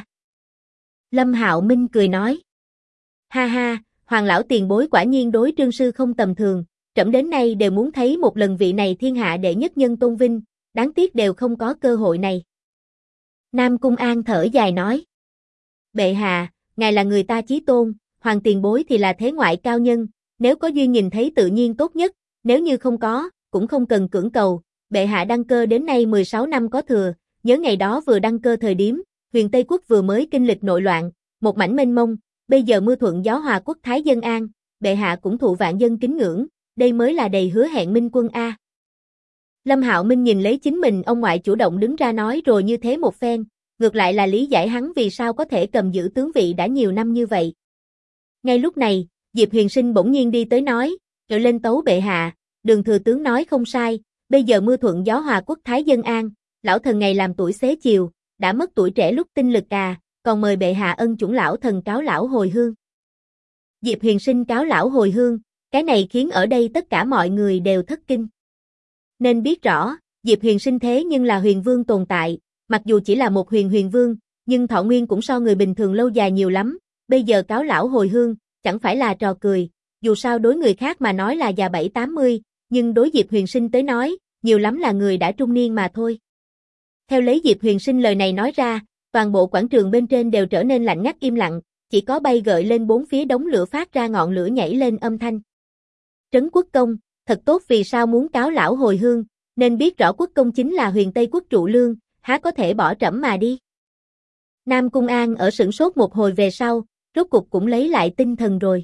Lâm Hạo Minh cười nói, ha ha, Hoàng lão tiền bối quả nhiên đối Trương sư không tầm thường, trẫm đến nay đều muốn thấy một lần vị này thiên hạ đệ nhất nhân tôn vinh, đáng tiếc đều không có cơ hội này. Nam Cung An thở dài nói, bệ hạ, ngài là người ta chí tôn, Hoàng tiền bối thì là thế ngoại cao nhân, nếu có duyên nhìn thấy tự nhiên tốt nhất, nếu như không có, cũng không cần cưỡng cầu, bệ hạ đăng cơ đến nay 16 năm có thừa, nhớ ngày đó vừa đăng cơ thời điểm, huyền Tây quốc vừa mới kinh lịch nội loạn, một mảnh mênh mông, bây giờ mưa thuận gió hòa quốc thái dân an, bệ hạ cũng thụ vạn dân kính ngưỡng, đây mới là đầy hứa hẹn minh quân a. Lâm Hạo Minh nhìn lấy chính mình ông ngoại chủ động đứng ra nói rồi như thế một phen, ngược lại là lý giải hắn vì sao có thể cầm giữ tướng vị đã nhiều năm như vậy. Ngay lúc này, Diệp Huyền Sinh bỗng nhiên đi tới nói, trở lên tấu bệ hạ, Đường thừa tướng nói không sai, bây giờ mưa thuận gió hòa quốc thái dân an, lão thần ngày làm tuổi xế chiều, đã mất tuổi trẻ lúc tinh lực còn mời bệ hạ ân chủng lão thần cáo lão hồi hương. Diệp Huyền Sinh cáo lão hồi hương, cái này khiến ở đây tất cả mọi người đều thất kinh. Nên biết rõ, Diệp Huyền Sinh thế nhưng là huyền vương tồn tại, mặc dù chỉ là một huyền vương, nhưng thọ nguyên cũng so người bình thường lâu dài nhiều lắm, bây giờ cáo lão hồi hương, chẳng phải là trò cười, dù sao đối người khác mà nói là già 7-80, nhưng đối Diệp Huyền Sinh tới nói, nhiều lắm là người đã trung niên mà thôi. Theo lấy Diệp Huyền Sinh lời này nói ra, toàn bộ quảng trường bên trên đều trở nên lạnh ngắt im lặng, chỉ có bay gợi lên bốn phía đống lửa phát ra ngọn lửa nhảy lên âm thanh. Trấn Quốc Công, thật tốt vì sao muốn cáo lão hồi hương, nên biết rõ Quốc Công chính là huyền Tây quốc trụ lương, há có thể bỏ trẫm mà đi. Nam Cung An ở sửng sốt một hồi về sau, rốt cục cũng lấy lại tinh thần rồi.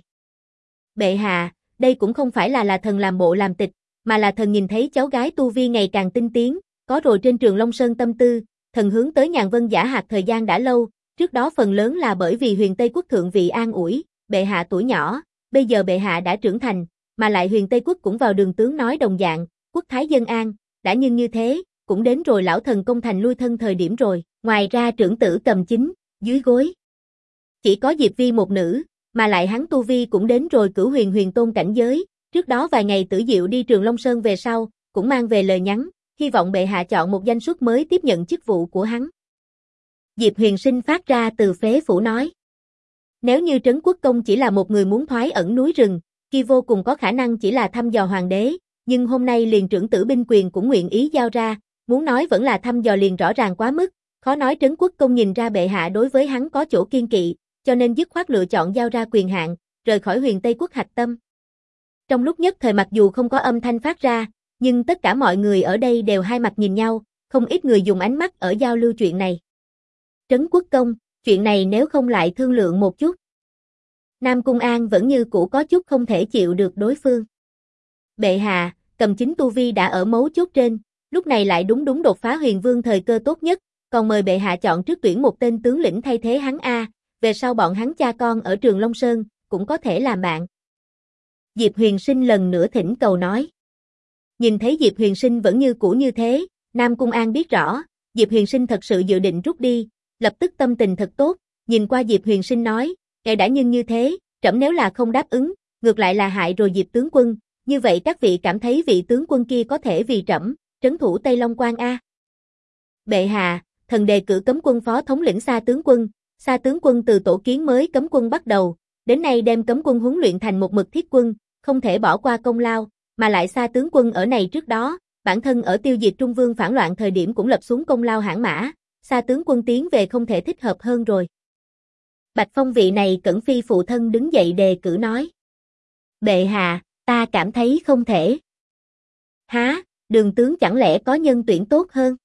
Bệ hạ, đây cũng không phải là thần làm bộ làm tịch, mà là thần nhìn thấy cháu gái tu vi ngày càng tinh tiến, có rồi trên Trường Long Sơn tâm tư, thần hướng tới Nhàn Vân Giả Hạc thời gian đã lâu, trước đó phần lớn là bởi vì huyền Tây quốc thượng vị an ủi, bệ hạ tuổi nhỏ, bây giờ bệ hạ đã trưởng thành, mà lại huyền Tây quốc cũng vào đường tướng nói đồng dạng, quốc thái dân an, đã nhưng như thế, cũng đến rồi lão thần công thành lui thân thời điểm rồi, ngoài ra trưởng tử cầm chính, dưới gối. Chỉ có Diệp Vi một nữ, mà lại hắn tu vi cũng đến rồi cửu huyền tôn cảnh giới, trước đó vài ngày Tử Diệu đi Trường Long Sơn về sau, cũng mang về lời nhắn, hy vọng bệ hạ chọn một danh suất mới tiếp nhận chức vụ của hắn. Diệp Huyền Sinh phát ra từ phế phủ nói, nếu như Trấn Quốc Công chỉ là một người muốn thoái ẩn núi rừng, kia vô cùng có khả năng chỉ là thăm dò hoàng đế, nhưng hôm nay liền trưởng tử binh quyền cũng nguyện ý giao ra, muốn nói vẫn là thăm dò liền rõ ràng quá mức, khó nói Trấn Quốc Công nhìn ra bệ hạ đối với hắn có chỗ kiên kỵ, cho nên dứt khoát lựa chọn giao ra quyền hạn, rời khỏi huyền Tây quốc hạch tâm. Trong lúc nhất thời mặc dù không có âm thanh phát ra, nhưng tất cả mọi người ở đây đều hai mặt nhìn nhau, không ít người dùng ánh mắt ở giao lưu chuyện này. Trấn Quốc Công, chuyện này nếu không lại thương lượng một chút. Nam Cung An vẫn như cũ có chút không thể chịu được đối phương. Bệ hạ, cầm chính tu vi đã ở mấu chốt trên, lúc này lại đúng đột phá huyền vương thời cơ tốt nhất, còn mời bệ hạ chọn trước tuyển một tên tướng lĩnh thay thế hắn về sau bọn hắn cha con ở Trường Long Sơn, cũng có thể làm bạn. Diệp Huyền Sinh lần nữa thỉnh cầu nói. Nhìn thấy Diệp Huyền Sinh vẫn như cũ như thế, Nam Cung An biết rõ, Diệp Huyền Sinh thật sự dự định rút đi, lập tức tâm tình thật tốt, nhìn qua Diệp Huyền Sinh nói, ngài đã nhưng như thế, trẫm nếu là không đáp ứng, ngược lại là hại rồi Diệp tướng quân, như vậy các vị cảm thấy vị tướng quân kia có thể vì trẫm trấn thủ Tây Long Quan Bệ hạ, thần đề cử cấm quân phó thống lĩnh Sa tướng quân từ tổ kiến mới cấm quân bắt đầu, đến nay đem cấm quân huấn luyện thành một mực thiết quân, không thể bỏ qua công lao, mà lại Sa tướng quân ở này trước đó, bản thân ở tiêu diệt Trung Vương phản loạn thời điểm cũng lập xuống công lao hãn mã, Sa tướng quân tiến về không thể thích hợp hơn rồi. Bạch Phong vị này Cẩn Phi phụ thân đứng dậy đề cử nói. Bệ hạ, ta cảm thấy không thể. Há, Đường tướng chẳng lẽ có nhân tuyển tốt hơn?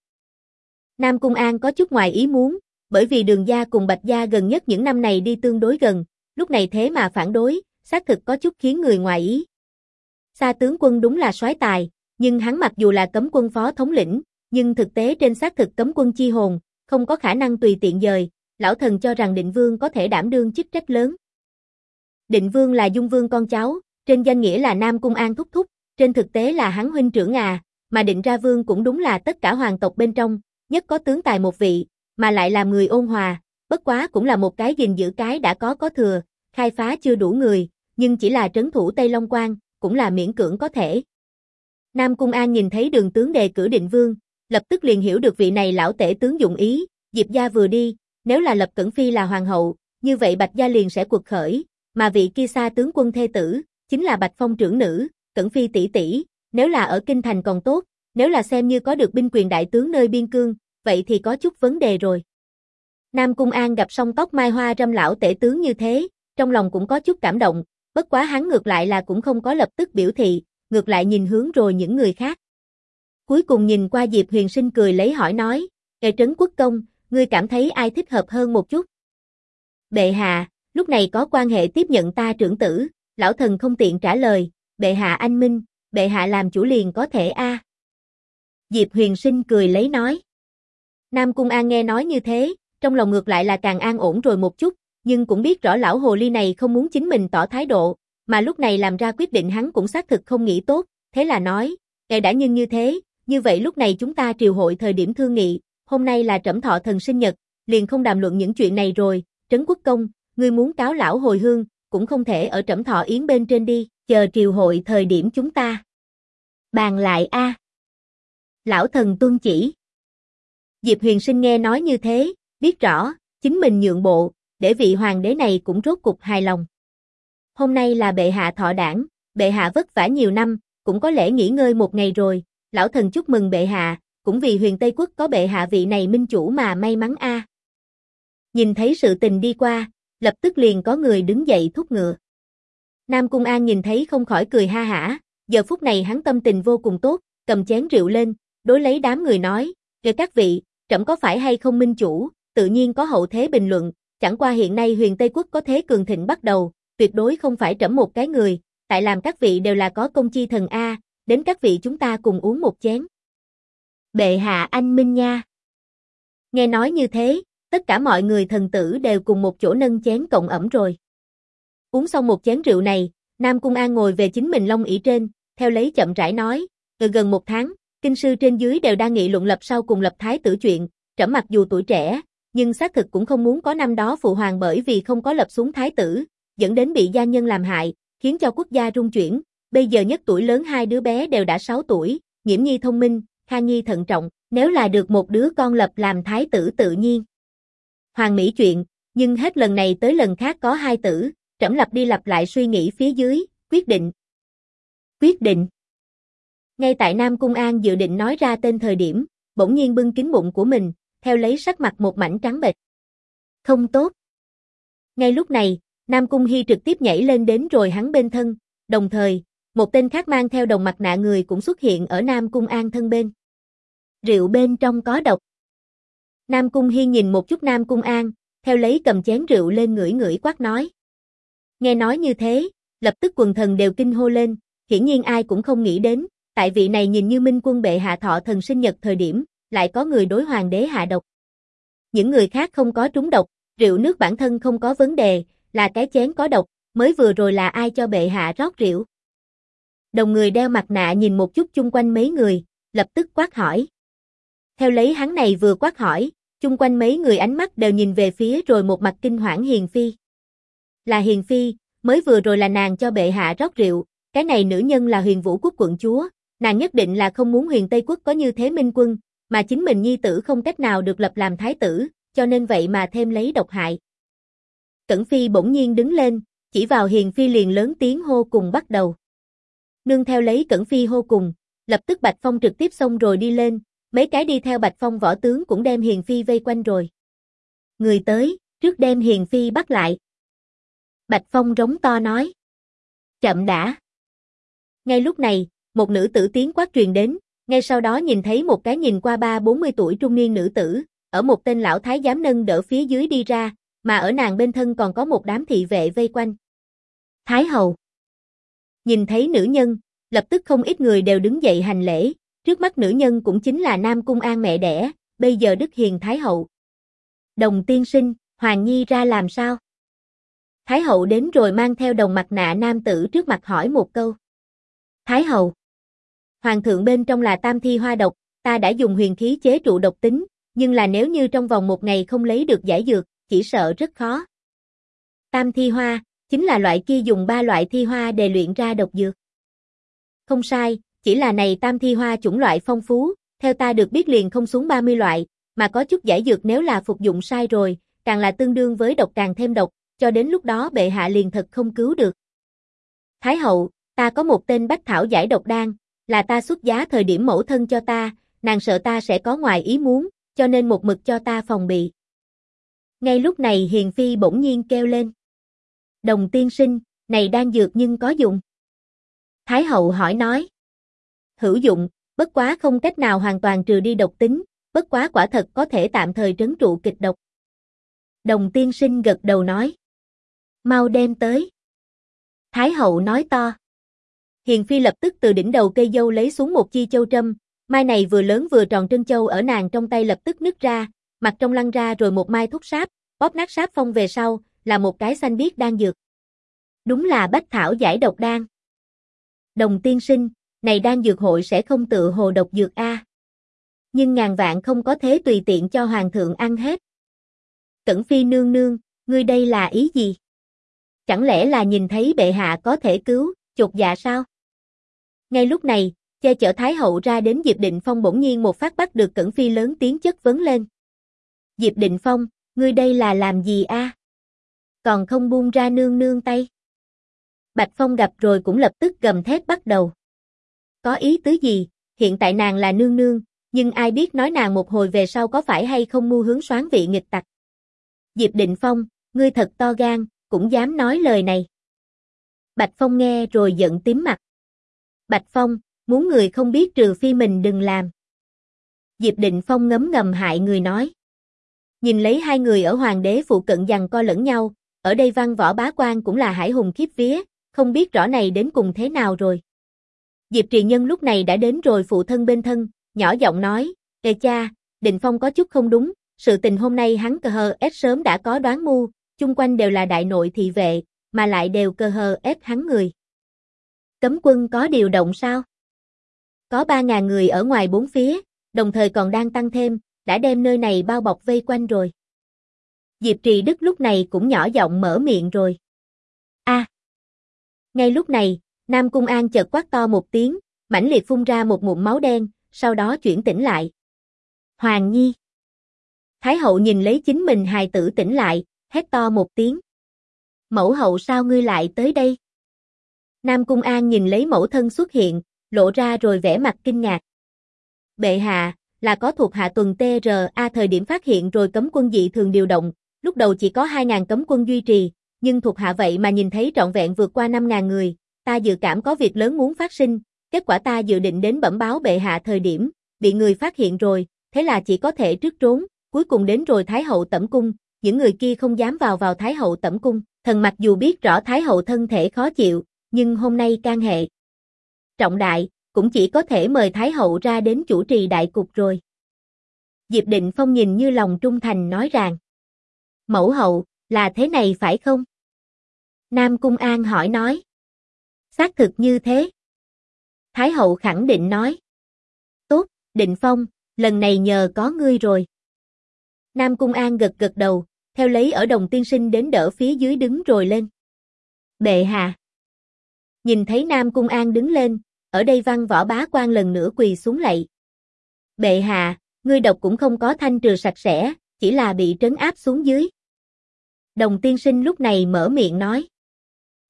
Nam Cung An có chút ngoài ý muốn, bởi vì Đường gia cùng Bạch gia gần nhất những năm này đi tương đối gần, lúc này thế mà phản đối, xác thực có chút khiến người ngoài ý. Sa tướng quân đúng là soái tài, nhưng hắn mặc dù là cấm quân phó thống lĩnh, nhưng thực tế trên xác thực cấm quân chi hồn, không có khả năng tùy tiện dời, lão thần cho rằng Định Vương có thể đảm đương chức trách lớn. Định Vương là Dung Vương con cháu, trên danh nghĩa là Nam Cung An thúc thúc, trên thực tế là hắn huynh trưởng mà Định Ra Vương cũng đúng là tất cả hoàng tộc bên trong, nhất có tướng tài một vị, mà lại làm người ôn hòa, bất quá cũng là một cái gìn giữ cái đã có thừa, khai phá chưa đủ người, nhưng chỉ là trấn thủ Tây Long Quan, cũng là miễn cưỡng có thể. Nam Cung An nhìn thấy Đường tướng đề cử Định Vương, lập tức liền hiểu được vị này lão tể tướng dụng ý, Diệp gia vừa đi, nếu là lập Cẩn Phi là hoàng hậu, như vậy Bạch gia liền sẽ quật khởi, mà vị kia Sa tướng quân thê tử, chính là Bạch Phong trưởng nữ, Cẩn Phi tỷ tỷ, nếu là ở kinh thành còn tốt, nếu là xem như có được binh quyền đại tướng nơi biên cương, vậy thì có chút vấn đề rồi. Nam Cung An gặp song tóc mai hoa râm lão tể tướng như thế, trong lòng cũng có chút cảm động, bất quá hắn ngược lại là cũng không có lập tức biểu thị, ngược lại nhìn hướng rồi những người khác. Cuối cùng nhìn qua Diệp Huyền Sinh cười lấy hỏi nói, Trấn Quốc công, ngươi cảm thấy ai thích hợp hơn một chút? Bệ hạ, lúc này có quan hệ tiếp nhận ta trưởng tử, lão thần không tiện trả lời, bệ hạ anh minh, bệ hạ làm chủ liền có thể a. Diệp Huyền Sinh cười lấy nói. Nam Cung An nghe nói như thế, trong lòng ngược lại là càng an ổn rồi một chút, nhưng cũng biết rõ lão hồ ly này không muốn chính mình tỏ thái độ, mà lúc này làm ra quyết định hắn cũng xác thực không nghĩ tốt, thế là nói, đã nhưng như thế, như vậy lúc này chúng ta triều hội thời điểm thương nghị, hôm nay là Trẫm thọ thần sinh nhật, liền không đàm luận những chuyện này rồi, Trấn Quốc công, ngươi muốn cáo lão hồi hương, cũng không thể ở Trẫm thọ yến bên trên đi, chờ triều hội thời điểm chúng ta bàn lại a. Lão thần tuân chỉ. Diệp Huyền Sinh nghe nói như thế, biết rõ, chính mình nhượng bộ, để vị hoàng đế này cũng rốt cục hài lòng. Hôm nay là bệ hạ thọ đản, bệ hạ vất vả nhiều năm, cũng có lẽ nghỉ ngơi một ngày rồi, lão thần chúc mừng bệ hạ, cũng vì Huyền Tây Quốc có bệ hạ vị này minh chủ mà may mắn a. Nhìn thấy sự tình đi qua, lập tức liền có người đứng dậy thúc ngựa. Nam Cung An nhìn thấy không khỏi cười ha hả, giờ phút này hắn tâm tình vô cùng tốt, cầm chén rượu lên, đối lấy đám người nói, các vị, Trẫm có phải hay không minh chủ, tự nhiên có hậu thế bình luận, chẳng qua hiện nay Huyền Tây Quốc có thế cường thịnh bắt đầu, tuyệt đối không phải Trẫm một cái người, tại làm các vị đều là có công chi thần a, đến các vị chúng ta cùng uống một chén. Bệ hạ anh minh nha. Nghe nói như thế, tất cả mọi người thần tử đều cùng một chỗ nâng chén cộng ẩm rồi. Uống xong một chén rượu này, Nam Cung An ngồi về chính mình long ỷ trên, theo lấy chậm rãi nói, gần một tháng, kinh sư trên dưới đều đang nghị luận lập sau cùng lập thái tử chuyện, Trẫm mặc dù tuổi trẻ, nhưng xác thực cũng không muốn có năm đó phụ hoàng bởi vì không có lập xuống thái tử, dẫn đến bị gia nhân làm hại, khiến cho quốc gia rung chuyển, bây giờ nhất tuổi lớn hai đứa bé đều đã 6 tuổi, Nghiễm Nhi thông minh, Kha Nhi thận trọng, nếu là được một đứa con lập làm thái tử tự nhiên. Hoàng mỹ chuyện, nhưng hết lần này tới lần khác có hai tử, Trẫm lặp đi lặp lại suy nghĩ phía dưới, quyết định. Ngay tại Nam Cung An dự định nói ra tên thời điểm, bỗng nhiên bưng kín bụng của mình, theo lấy sắc mặt một mảnh trắng bệch. Không tốt. Ngay lúc này, Nam Cung Hy trực tiếp nhảy lên đến rồi hắn bên thân, đồng thời, một tên khác mang theo đồng mặt nạ người cũng xuất hiện ở Nam Cung An thân bên. Rượu bên trong có độc. Nam Cung Hy nhìn một chút Nam Cung An, theo lấy cầm chén rượu lên ngửi ngửi quát nói. Nghe nói như thế, lập tức quần thần đều kinh hô lên, hiển nhiên ai cũng không nghĩ đến, tại vị này nhìn như minh quân bệ hạ thọ thần sinh nhật thời điểm, lại có người đối hoàng đế hạ độc. Những người khác không có trúng độc, rượu nước bản thân không có vấn đề, là cái chén có độc, mới vừa rồi là ai cho bệ hạ rót rượu. Đồng người đeo mặt nạ nhìn một chút chung quanh mấy người, lập tức quát hỏi. Theo lấy hắn này vừa quát hỏi, chung quanh mấy người ánh mắt đều nhìn về phía rồi một mặt kinh hoảng Hiền Phi. Là Hiền Phi, mới vừa rồi là nàng cho bệ hạ rót rượu, cái này nữ nhân là Huyền Vũ Quốc quận chúa, nàng nhất định là không muốn Huyền Tây Quốc có như thế minh quân, mà chính mình nhi tử không cách nào được lập làm thái tử, cho nên vậy mà thêm lấy độc hại. Cẩn Phi bỗng nhiên đứng lên, chỉ vào Hiền Phi liền lớn tiếng hô cùng bắt đầu. Nương theo lấy Cẩn Phi hô cùng, lập tức Bạch Phong trực tiếp xông rồi đi lên, mấy cái đi theo Bạch Phong võ tướng cũng đem Hiền Phi vây quanh rồi. Người tới, trước đem Hiền Phi bắt lại. Bạch Phong rống to nói. Chậm đã. Ngay lúc này, một nữ tử tiếng quát truyền đến, ngay sau đó nhìn thấy một cái nhìn qua 30-40 tuổi trung niên nữ tử, ở một tên lão thái giám nâng đỡ phía dưới đi ra, mà ở nàng bên thân còn có một đám thị vệ vây quanh. Thái hậu. Nhìn thấy nữ nhân, lập tức không ít người đều đứng dậy hành lễ, trước mắt nữ nhân cũng chính là Nam Cung An mẹ đẻ, bây giờ Đức Hiền Thái hậu. Đồng tiên sinh, Hoàng Nhi ra làm sao? Thái hậu đến rồi mang theo đồng mặt nạ nam tử trước mặt hỏi một câu. Thái hậu. Hoàng thượng bên trong là tam thi hoa độc, ta đã dùng huyền khí chế trụ độc tính, nhưng là nếu như trong vòng một ngày không lấy được giải dược, chỉ sợ rất khó. Tam thi hoa, chính là loại kia dùng 3 loại thi hoa để luyện ra độc dược. Không sai, chỉ là này tam thi hoa chủng loại phong phú, theo ta được biết liền không xuống 30 loại, mà có chút giải dược nếu là phục dụng sai rồi, càng là tương đương với độc càng thêm độc, cho đến lúc đó bệ hạ liền thật không cứu được. Thái hậu, ta có một tên bách thảo giải độc đan, là ta xuất giá thời điểm mẫu thân cho ta, nàng sợ ta sẽ có ngoài ý muốn, cho nên một mực cho ta phòng bị. Ngay lúc này Hiền Phi bỗng nhiên kêu lên. Đồng tiên sinh, này đan dược nhưng có dụng. Thái hậu hỏi nói. Hữu dụng, bất quá không cách nào hoàn toàn trừ đi độc tính, bất quá quả thật có thể tạm thời trấn trụ kịch độc. Đồng tiên sinh gật đầu nói. Mau đem tới. Thái hậu nói to. Hiền Phi lập tức từ đỉnh đầu cây dâu lấy xuống một chi châu trâm, mai này vừa lớn vừa tròn trân châu ở nàng trong tay lập tức nứt ra, mặt trong lăn ra rồi một mai thúc sáp, bóp nát sáp phong về sau, là một cái xanh biếc đan dược. Đúng là bách thảo giải độc đan. Đồng tiên sinh, này đan dược hội sẽ không tự hồ độc dược a. Nhưng ngàn vạn không có thế tùy tiện cho hoàng thượng ăn hết. Cẩn Phi nương nương, ngươi đây là ý gì? Chẳng lẽ là nhìn thấy bệ hạ có thể cứu, chột dạ sao? Ngay lúc này, che chở Thái hậu ra đến Diệp Định Phong bỗng nhiên một phát bắt được Cẩn Phi lớn tiếng chất vấn lên. Diệp Định Phong, ngươi đây là làm gì a? Còn không buông ra nương nương tay. Bạch Phong gặp rồi cũng lập tức gầm thét bắt đầu. Có ý tứ gì, hiện tại nàng là nương nương, nhưng ai biết nói nàng một hồi về sau có phải hay không mưu hướng soán vị nghịch tặc. Diệp Định Phong, ngươi thật to gan, cũng dám nói lời này. Bạch Phong nghe rồi giận tím mặt. Bạch Phong, muốn người không biết trừ phi mình đừng làm. Diệp Định Phong ngấm ngầm hại người nói. Nhìn lấy hai người ở hoàng đế phụ cận giằng co lẫn nhau, ở đây văn võ bá quan cũng là hải hùng khiếp vía, không biết rõ này đến cùng thế nào rồi. Diệp Trì Nhân lúc này đã đến rồi phụ thân bên thân, nhỏ giọng nói, Ê cha, Định Phong có chút không đúng, sự tình hôm nay hắn cờ hờ ép sớm đã có đoán mưu, chung quanh đều là đại nội thị vệ, mà lại đều cờ hờ ép hắn người. Cấm quân có điều động sao? Có 3.000 người ở ngoài bốn phía, đồng thời còn đang tăng thêm, đã đem nơi này bao bọc vây quanh rồi. Diệp Trì Đức lúc này cũng nhỏ giọng mở miệng rồi. Ngay lúc này, Nam Cung An chợt quát to một tiếng, mãnh liệt phun ra một ngụm máu đen, sau đó chuyển tỉnh lại. Hoàng Nhi. Thái hậu nhìn lấy chính mình hài tử tỉnh lại, hét to một tiếng. Mẫu hậu sao ngươi lại tới đây? Nam Cung An nhìn lấy mẫu thân xuất hiện, lộ ra rồi vẻ mặt kinh ngạc. Bệ hạ, là có thuộc hạ tuần TRA thời điểm phát hiện rồi cấm quân dị thường điều động, lúc đầu chỉ có 2.000 cấm quân duy trì, nhưng thuộc hạ vậy mà nhìn thấy trọn vẹn vượt qua 5.000 người, ta dự cảm có việc lớn muốn phát sinh, kết quả ta dự định đến bẩm báo bệ hạ thời điểm, bị người phát hiện rồi, thế là chỉ có thể trước trốn, cuối cùng đến rồi Thái hậu tẩm cung, những người kia không dám vào Thái hậu tẩm cung, thần mặc dù biết rõ Thái hậu thân thể khó chịu, nhưng hôm nay can hệ trọng đại, cũng chỉ có thể mời Thái hậu ra đến chủ trì đại cục rồi. Diệp Định Phong nhìn như lòng trung thành nói rằng, mẫu hậu, là thế này phải không? Nam Cung An hỏi nói. Xác thực như thế. Thái hậu khẳng định nói. Tốt, Định Phong, lần này nhờ có ngươi rồi. Nam Cung An gật gật đầu, theo lấy ở Đồng tiên sinh đến đỡ phía dưới đứng rồi lên. Bệ hạ. Nhìn thấy Nam Cung An đứng lên, ở đây văn võ bá quan lần nữa quỳ xuống lạy. Bệ hạ, ngươi độc cũng không có thanh trừ sạch sẽ, chỉ là bị trấn áp xuống dưới. Đồng tiên sinh lúc này mở miệng nói.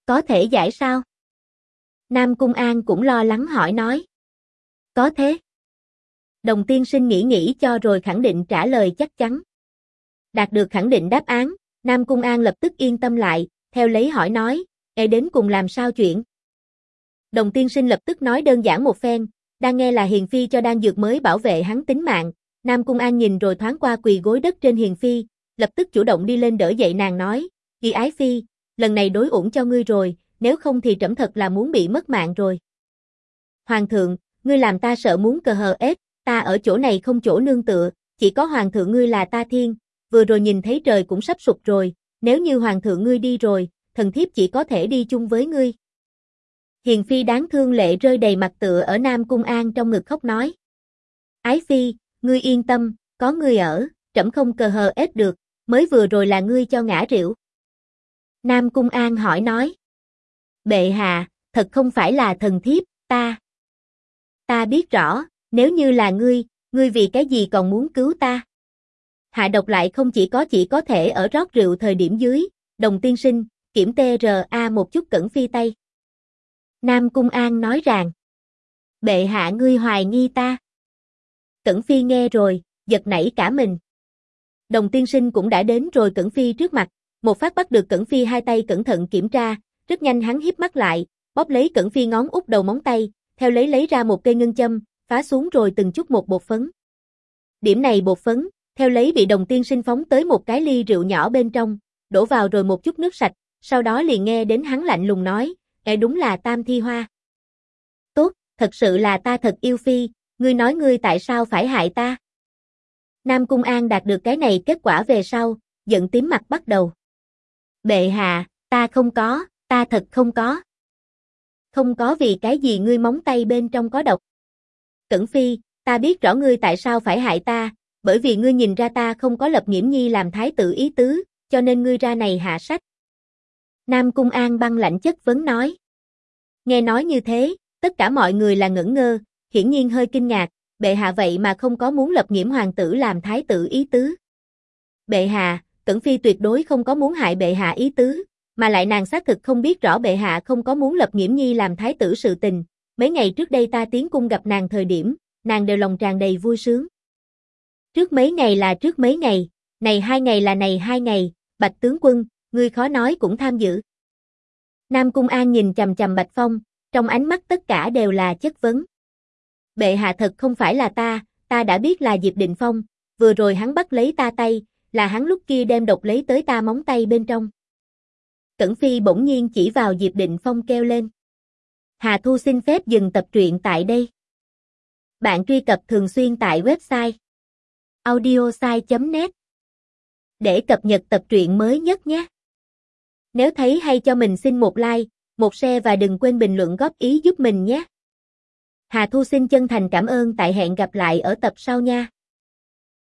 Có thể giải sao? Nam Cung An cũng lo lắng hỏi nói. Có thế. Đồng tiên sinh nghĩ cho rồi khẳng định trả lời chắc chắn. Đạt được khẳng định đáp án, Nam Cung An lập tức yên tâm lại, theo lấy hỏi nói, đến cùng làm sao chuyện? Đồng tiên sinh lập tức nói đơn giản một phen, đang nghe là Hiền Phi cho đan dược mới bảo vệ hắn tính mạng. Nam Cung An nhìn rồi thoáng qua quỳ gối đất trên Hiền Phi, lập tức chủ động đi lên đỡ dậy nàng nói, Kỳ Ái Phi, lần này đối uổng cho ngươi rồi, nếu không thì trẫm thật là muốn bị mất mạng rồi. Hoàng thượng, ngươi làm ta sợ muốn cờ hờ ết, ta ở chỗ này không chỗ nương tựa, chỉ có hoàng thượng ngươi là ta thiên, vừa rồi nhìn thấy trời cũng sắp sụp rồi, nếu như hoàng thượng ngươi đi rồi, thần thiếp chỉ có thể đi chung với ngươi. Hiền Phi đáng thương lệ rơi đầy mặt tựa ở Nam Cung An trong ngực khóc nói. Ái Phi, ngươi yên tâm, có ngươi ở, trẫm không cờ hờ ết được, mới vừa rồi là ngươi cho ngã rượu. Nam Cung An hỏi nói. Bệ hạ, thật không phải là thần thiếp, ta biết rõ, nếu như là ngươi vì cái gì còn muốn cứu ta? Hạ độc lại không chỉ có thể ở rót rượu thời điểm dưới, Đồng tiên sinh, kiểm TRA một chút Cẩn Phi tay. Nam Cung An nói rằng, bệ hạ ngươi hoài nghi ta. Cẩn Phi nghe rồi, giật nảy cả mình. Đồng tiên sinh cũng đã đến rồi Cẩn Phi trước mặt, một phát bắt được Cẩn Phi hai tay cẩn thận kiểm tra, rất nhanh hắn híp mắt lại, bóp lấy Cẩn Phi ngón út đầu móng tay, theo lấy ra một cây ngân châm, phá xuống rồi từng chút một bột phấn. Điểm này bột phấn, theo lấy bị Đồng tiên sinh phóng tới một cái ly rượu nhỏ bên trong, đổ vào rồi một chút nước sạch, sau đó liền nghe đến hắn lạnh lùng nói, đúng là Tam Thi Hoa. Tốt, thật sự là ta thật yêu Phi, ngươi nói ngươi tại sao phải hại ta? Nam Cung An đạt được cái này kết quả về sau, giận tím mặt bắt đầu. Bệ hạ, ta không có, ta thật không có. Không có vì cái gì ngươi móng tay bên trong có độc. Cẩn Phi, ta biết rõ ngươi tại sao phải hại ta, bởi vì ngươi nhìn ra ta không có lập Nghiễm Nhi làm thái tử ý tứ, cho nên ngươi ra này hạ sách. Nam Cung An băng lạnh chất vấn nói. Nghe nói như thế, tất cả mọi người là ngẩn ngơ, hiển nhiên hơi kinh ngạc, bệ hạ vậy mà không có muốn lập Nghiễm hoàng tử làm thái tử ý tứ. Bệ hạ, Cẩn Phi tuyệt đối không có muốn hại bệ hạ ý tứ, mà lại nàng xác thực không biết rõ bệ hạ không có muốn lập Nghiễm Nhi làm thái tử sự tình, mấy ngày trước đây ta tiến cung gặp nàng thời điểm, nàng đều lòng tràn đầy vui sướng. Trước mấy ngày là trước mấy ngày, này 2 ngày là này 2 ngày, Bạch tướng quân, ngươi khó nói cũng tham dự. Nam Cung An nhìn chằm chằm Bạch Phong, trong ánh mắt tất cả đều là chất vấn. Bệ hạ thật không phải là ta đã biết là Diệp Định Phong, vừa rồi hắn bắt lấy ta tay, là hắn lúc kia đem độc lấy tới ta móng tay bên trong. Cẩn Phi bỗng nhiên chỉ vào Diệp Định Phong kêu lên. Hà Thu xin phép dừng tập truyện tại đây. Bạn truy cập thường xuyên tại website audiosai.net để cập nhật tập truyện mới nhất nhé. Nếu thấy hay cho mình xin một like, một share và đừng quên bình luận góp ý giúp mình nhé. Hà Thu xin chân thành cảm ơn, tại hẹn gặp lại ở tập sau nha.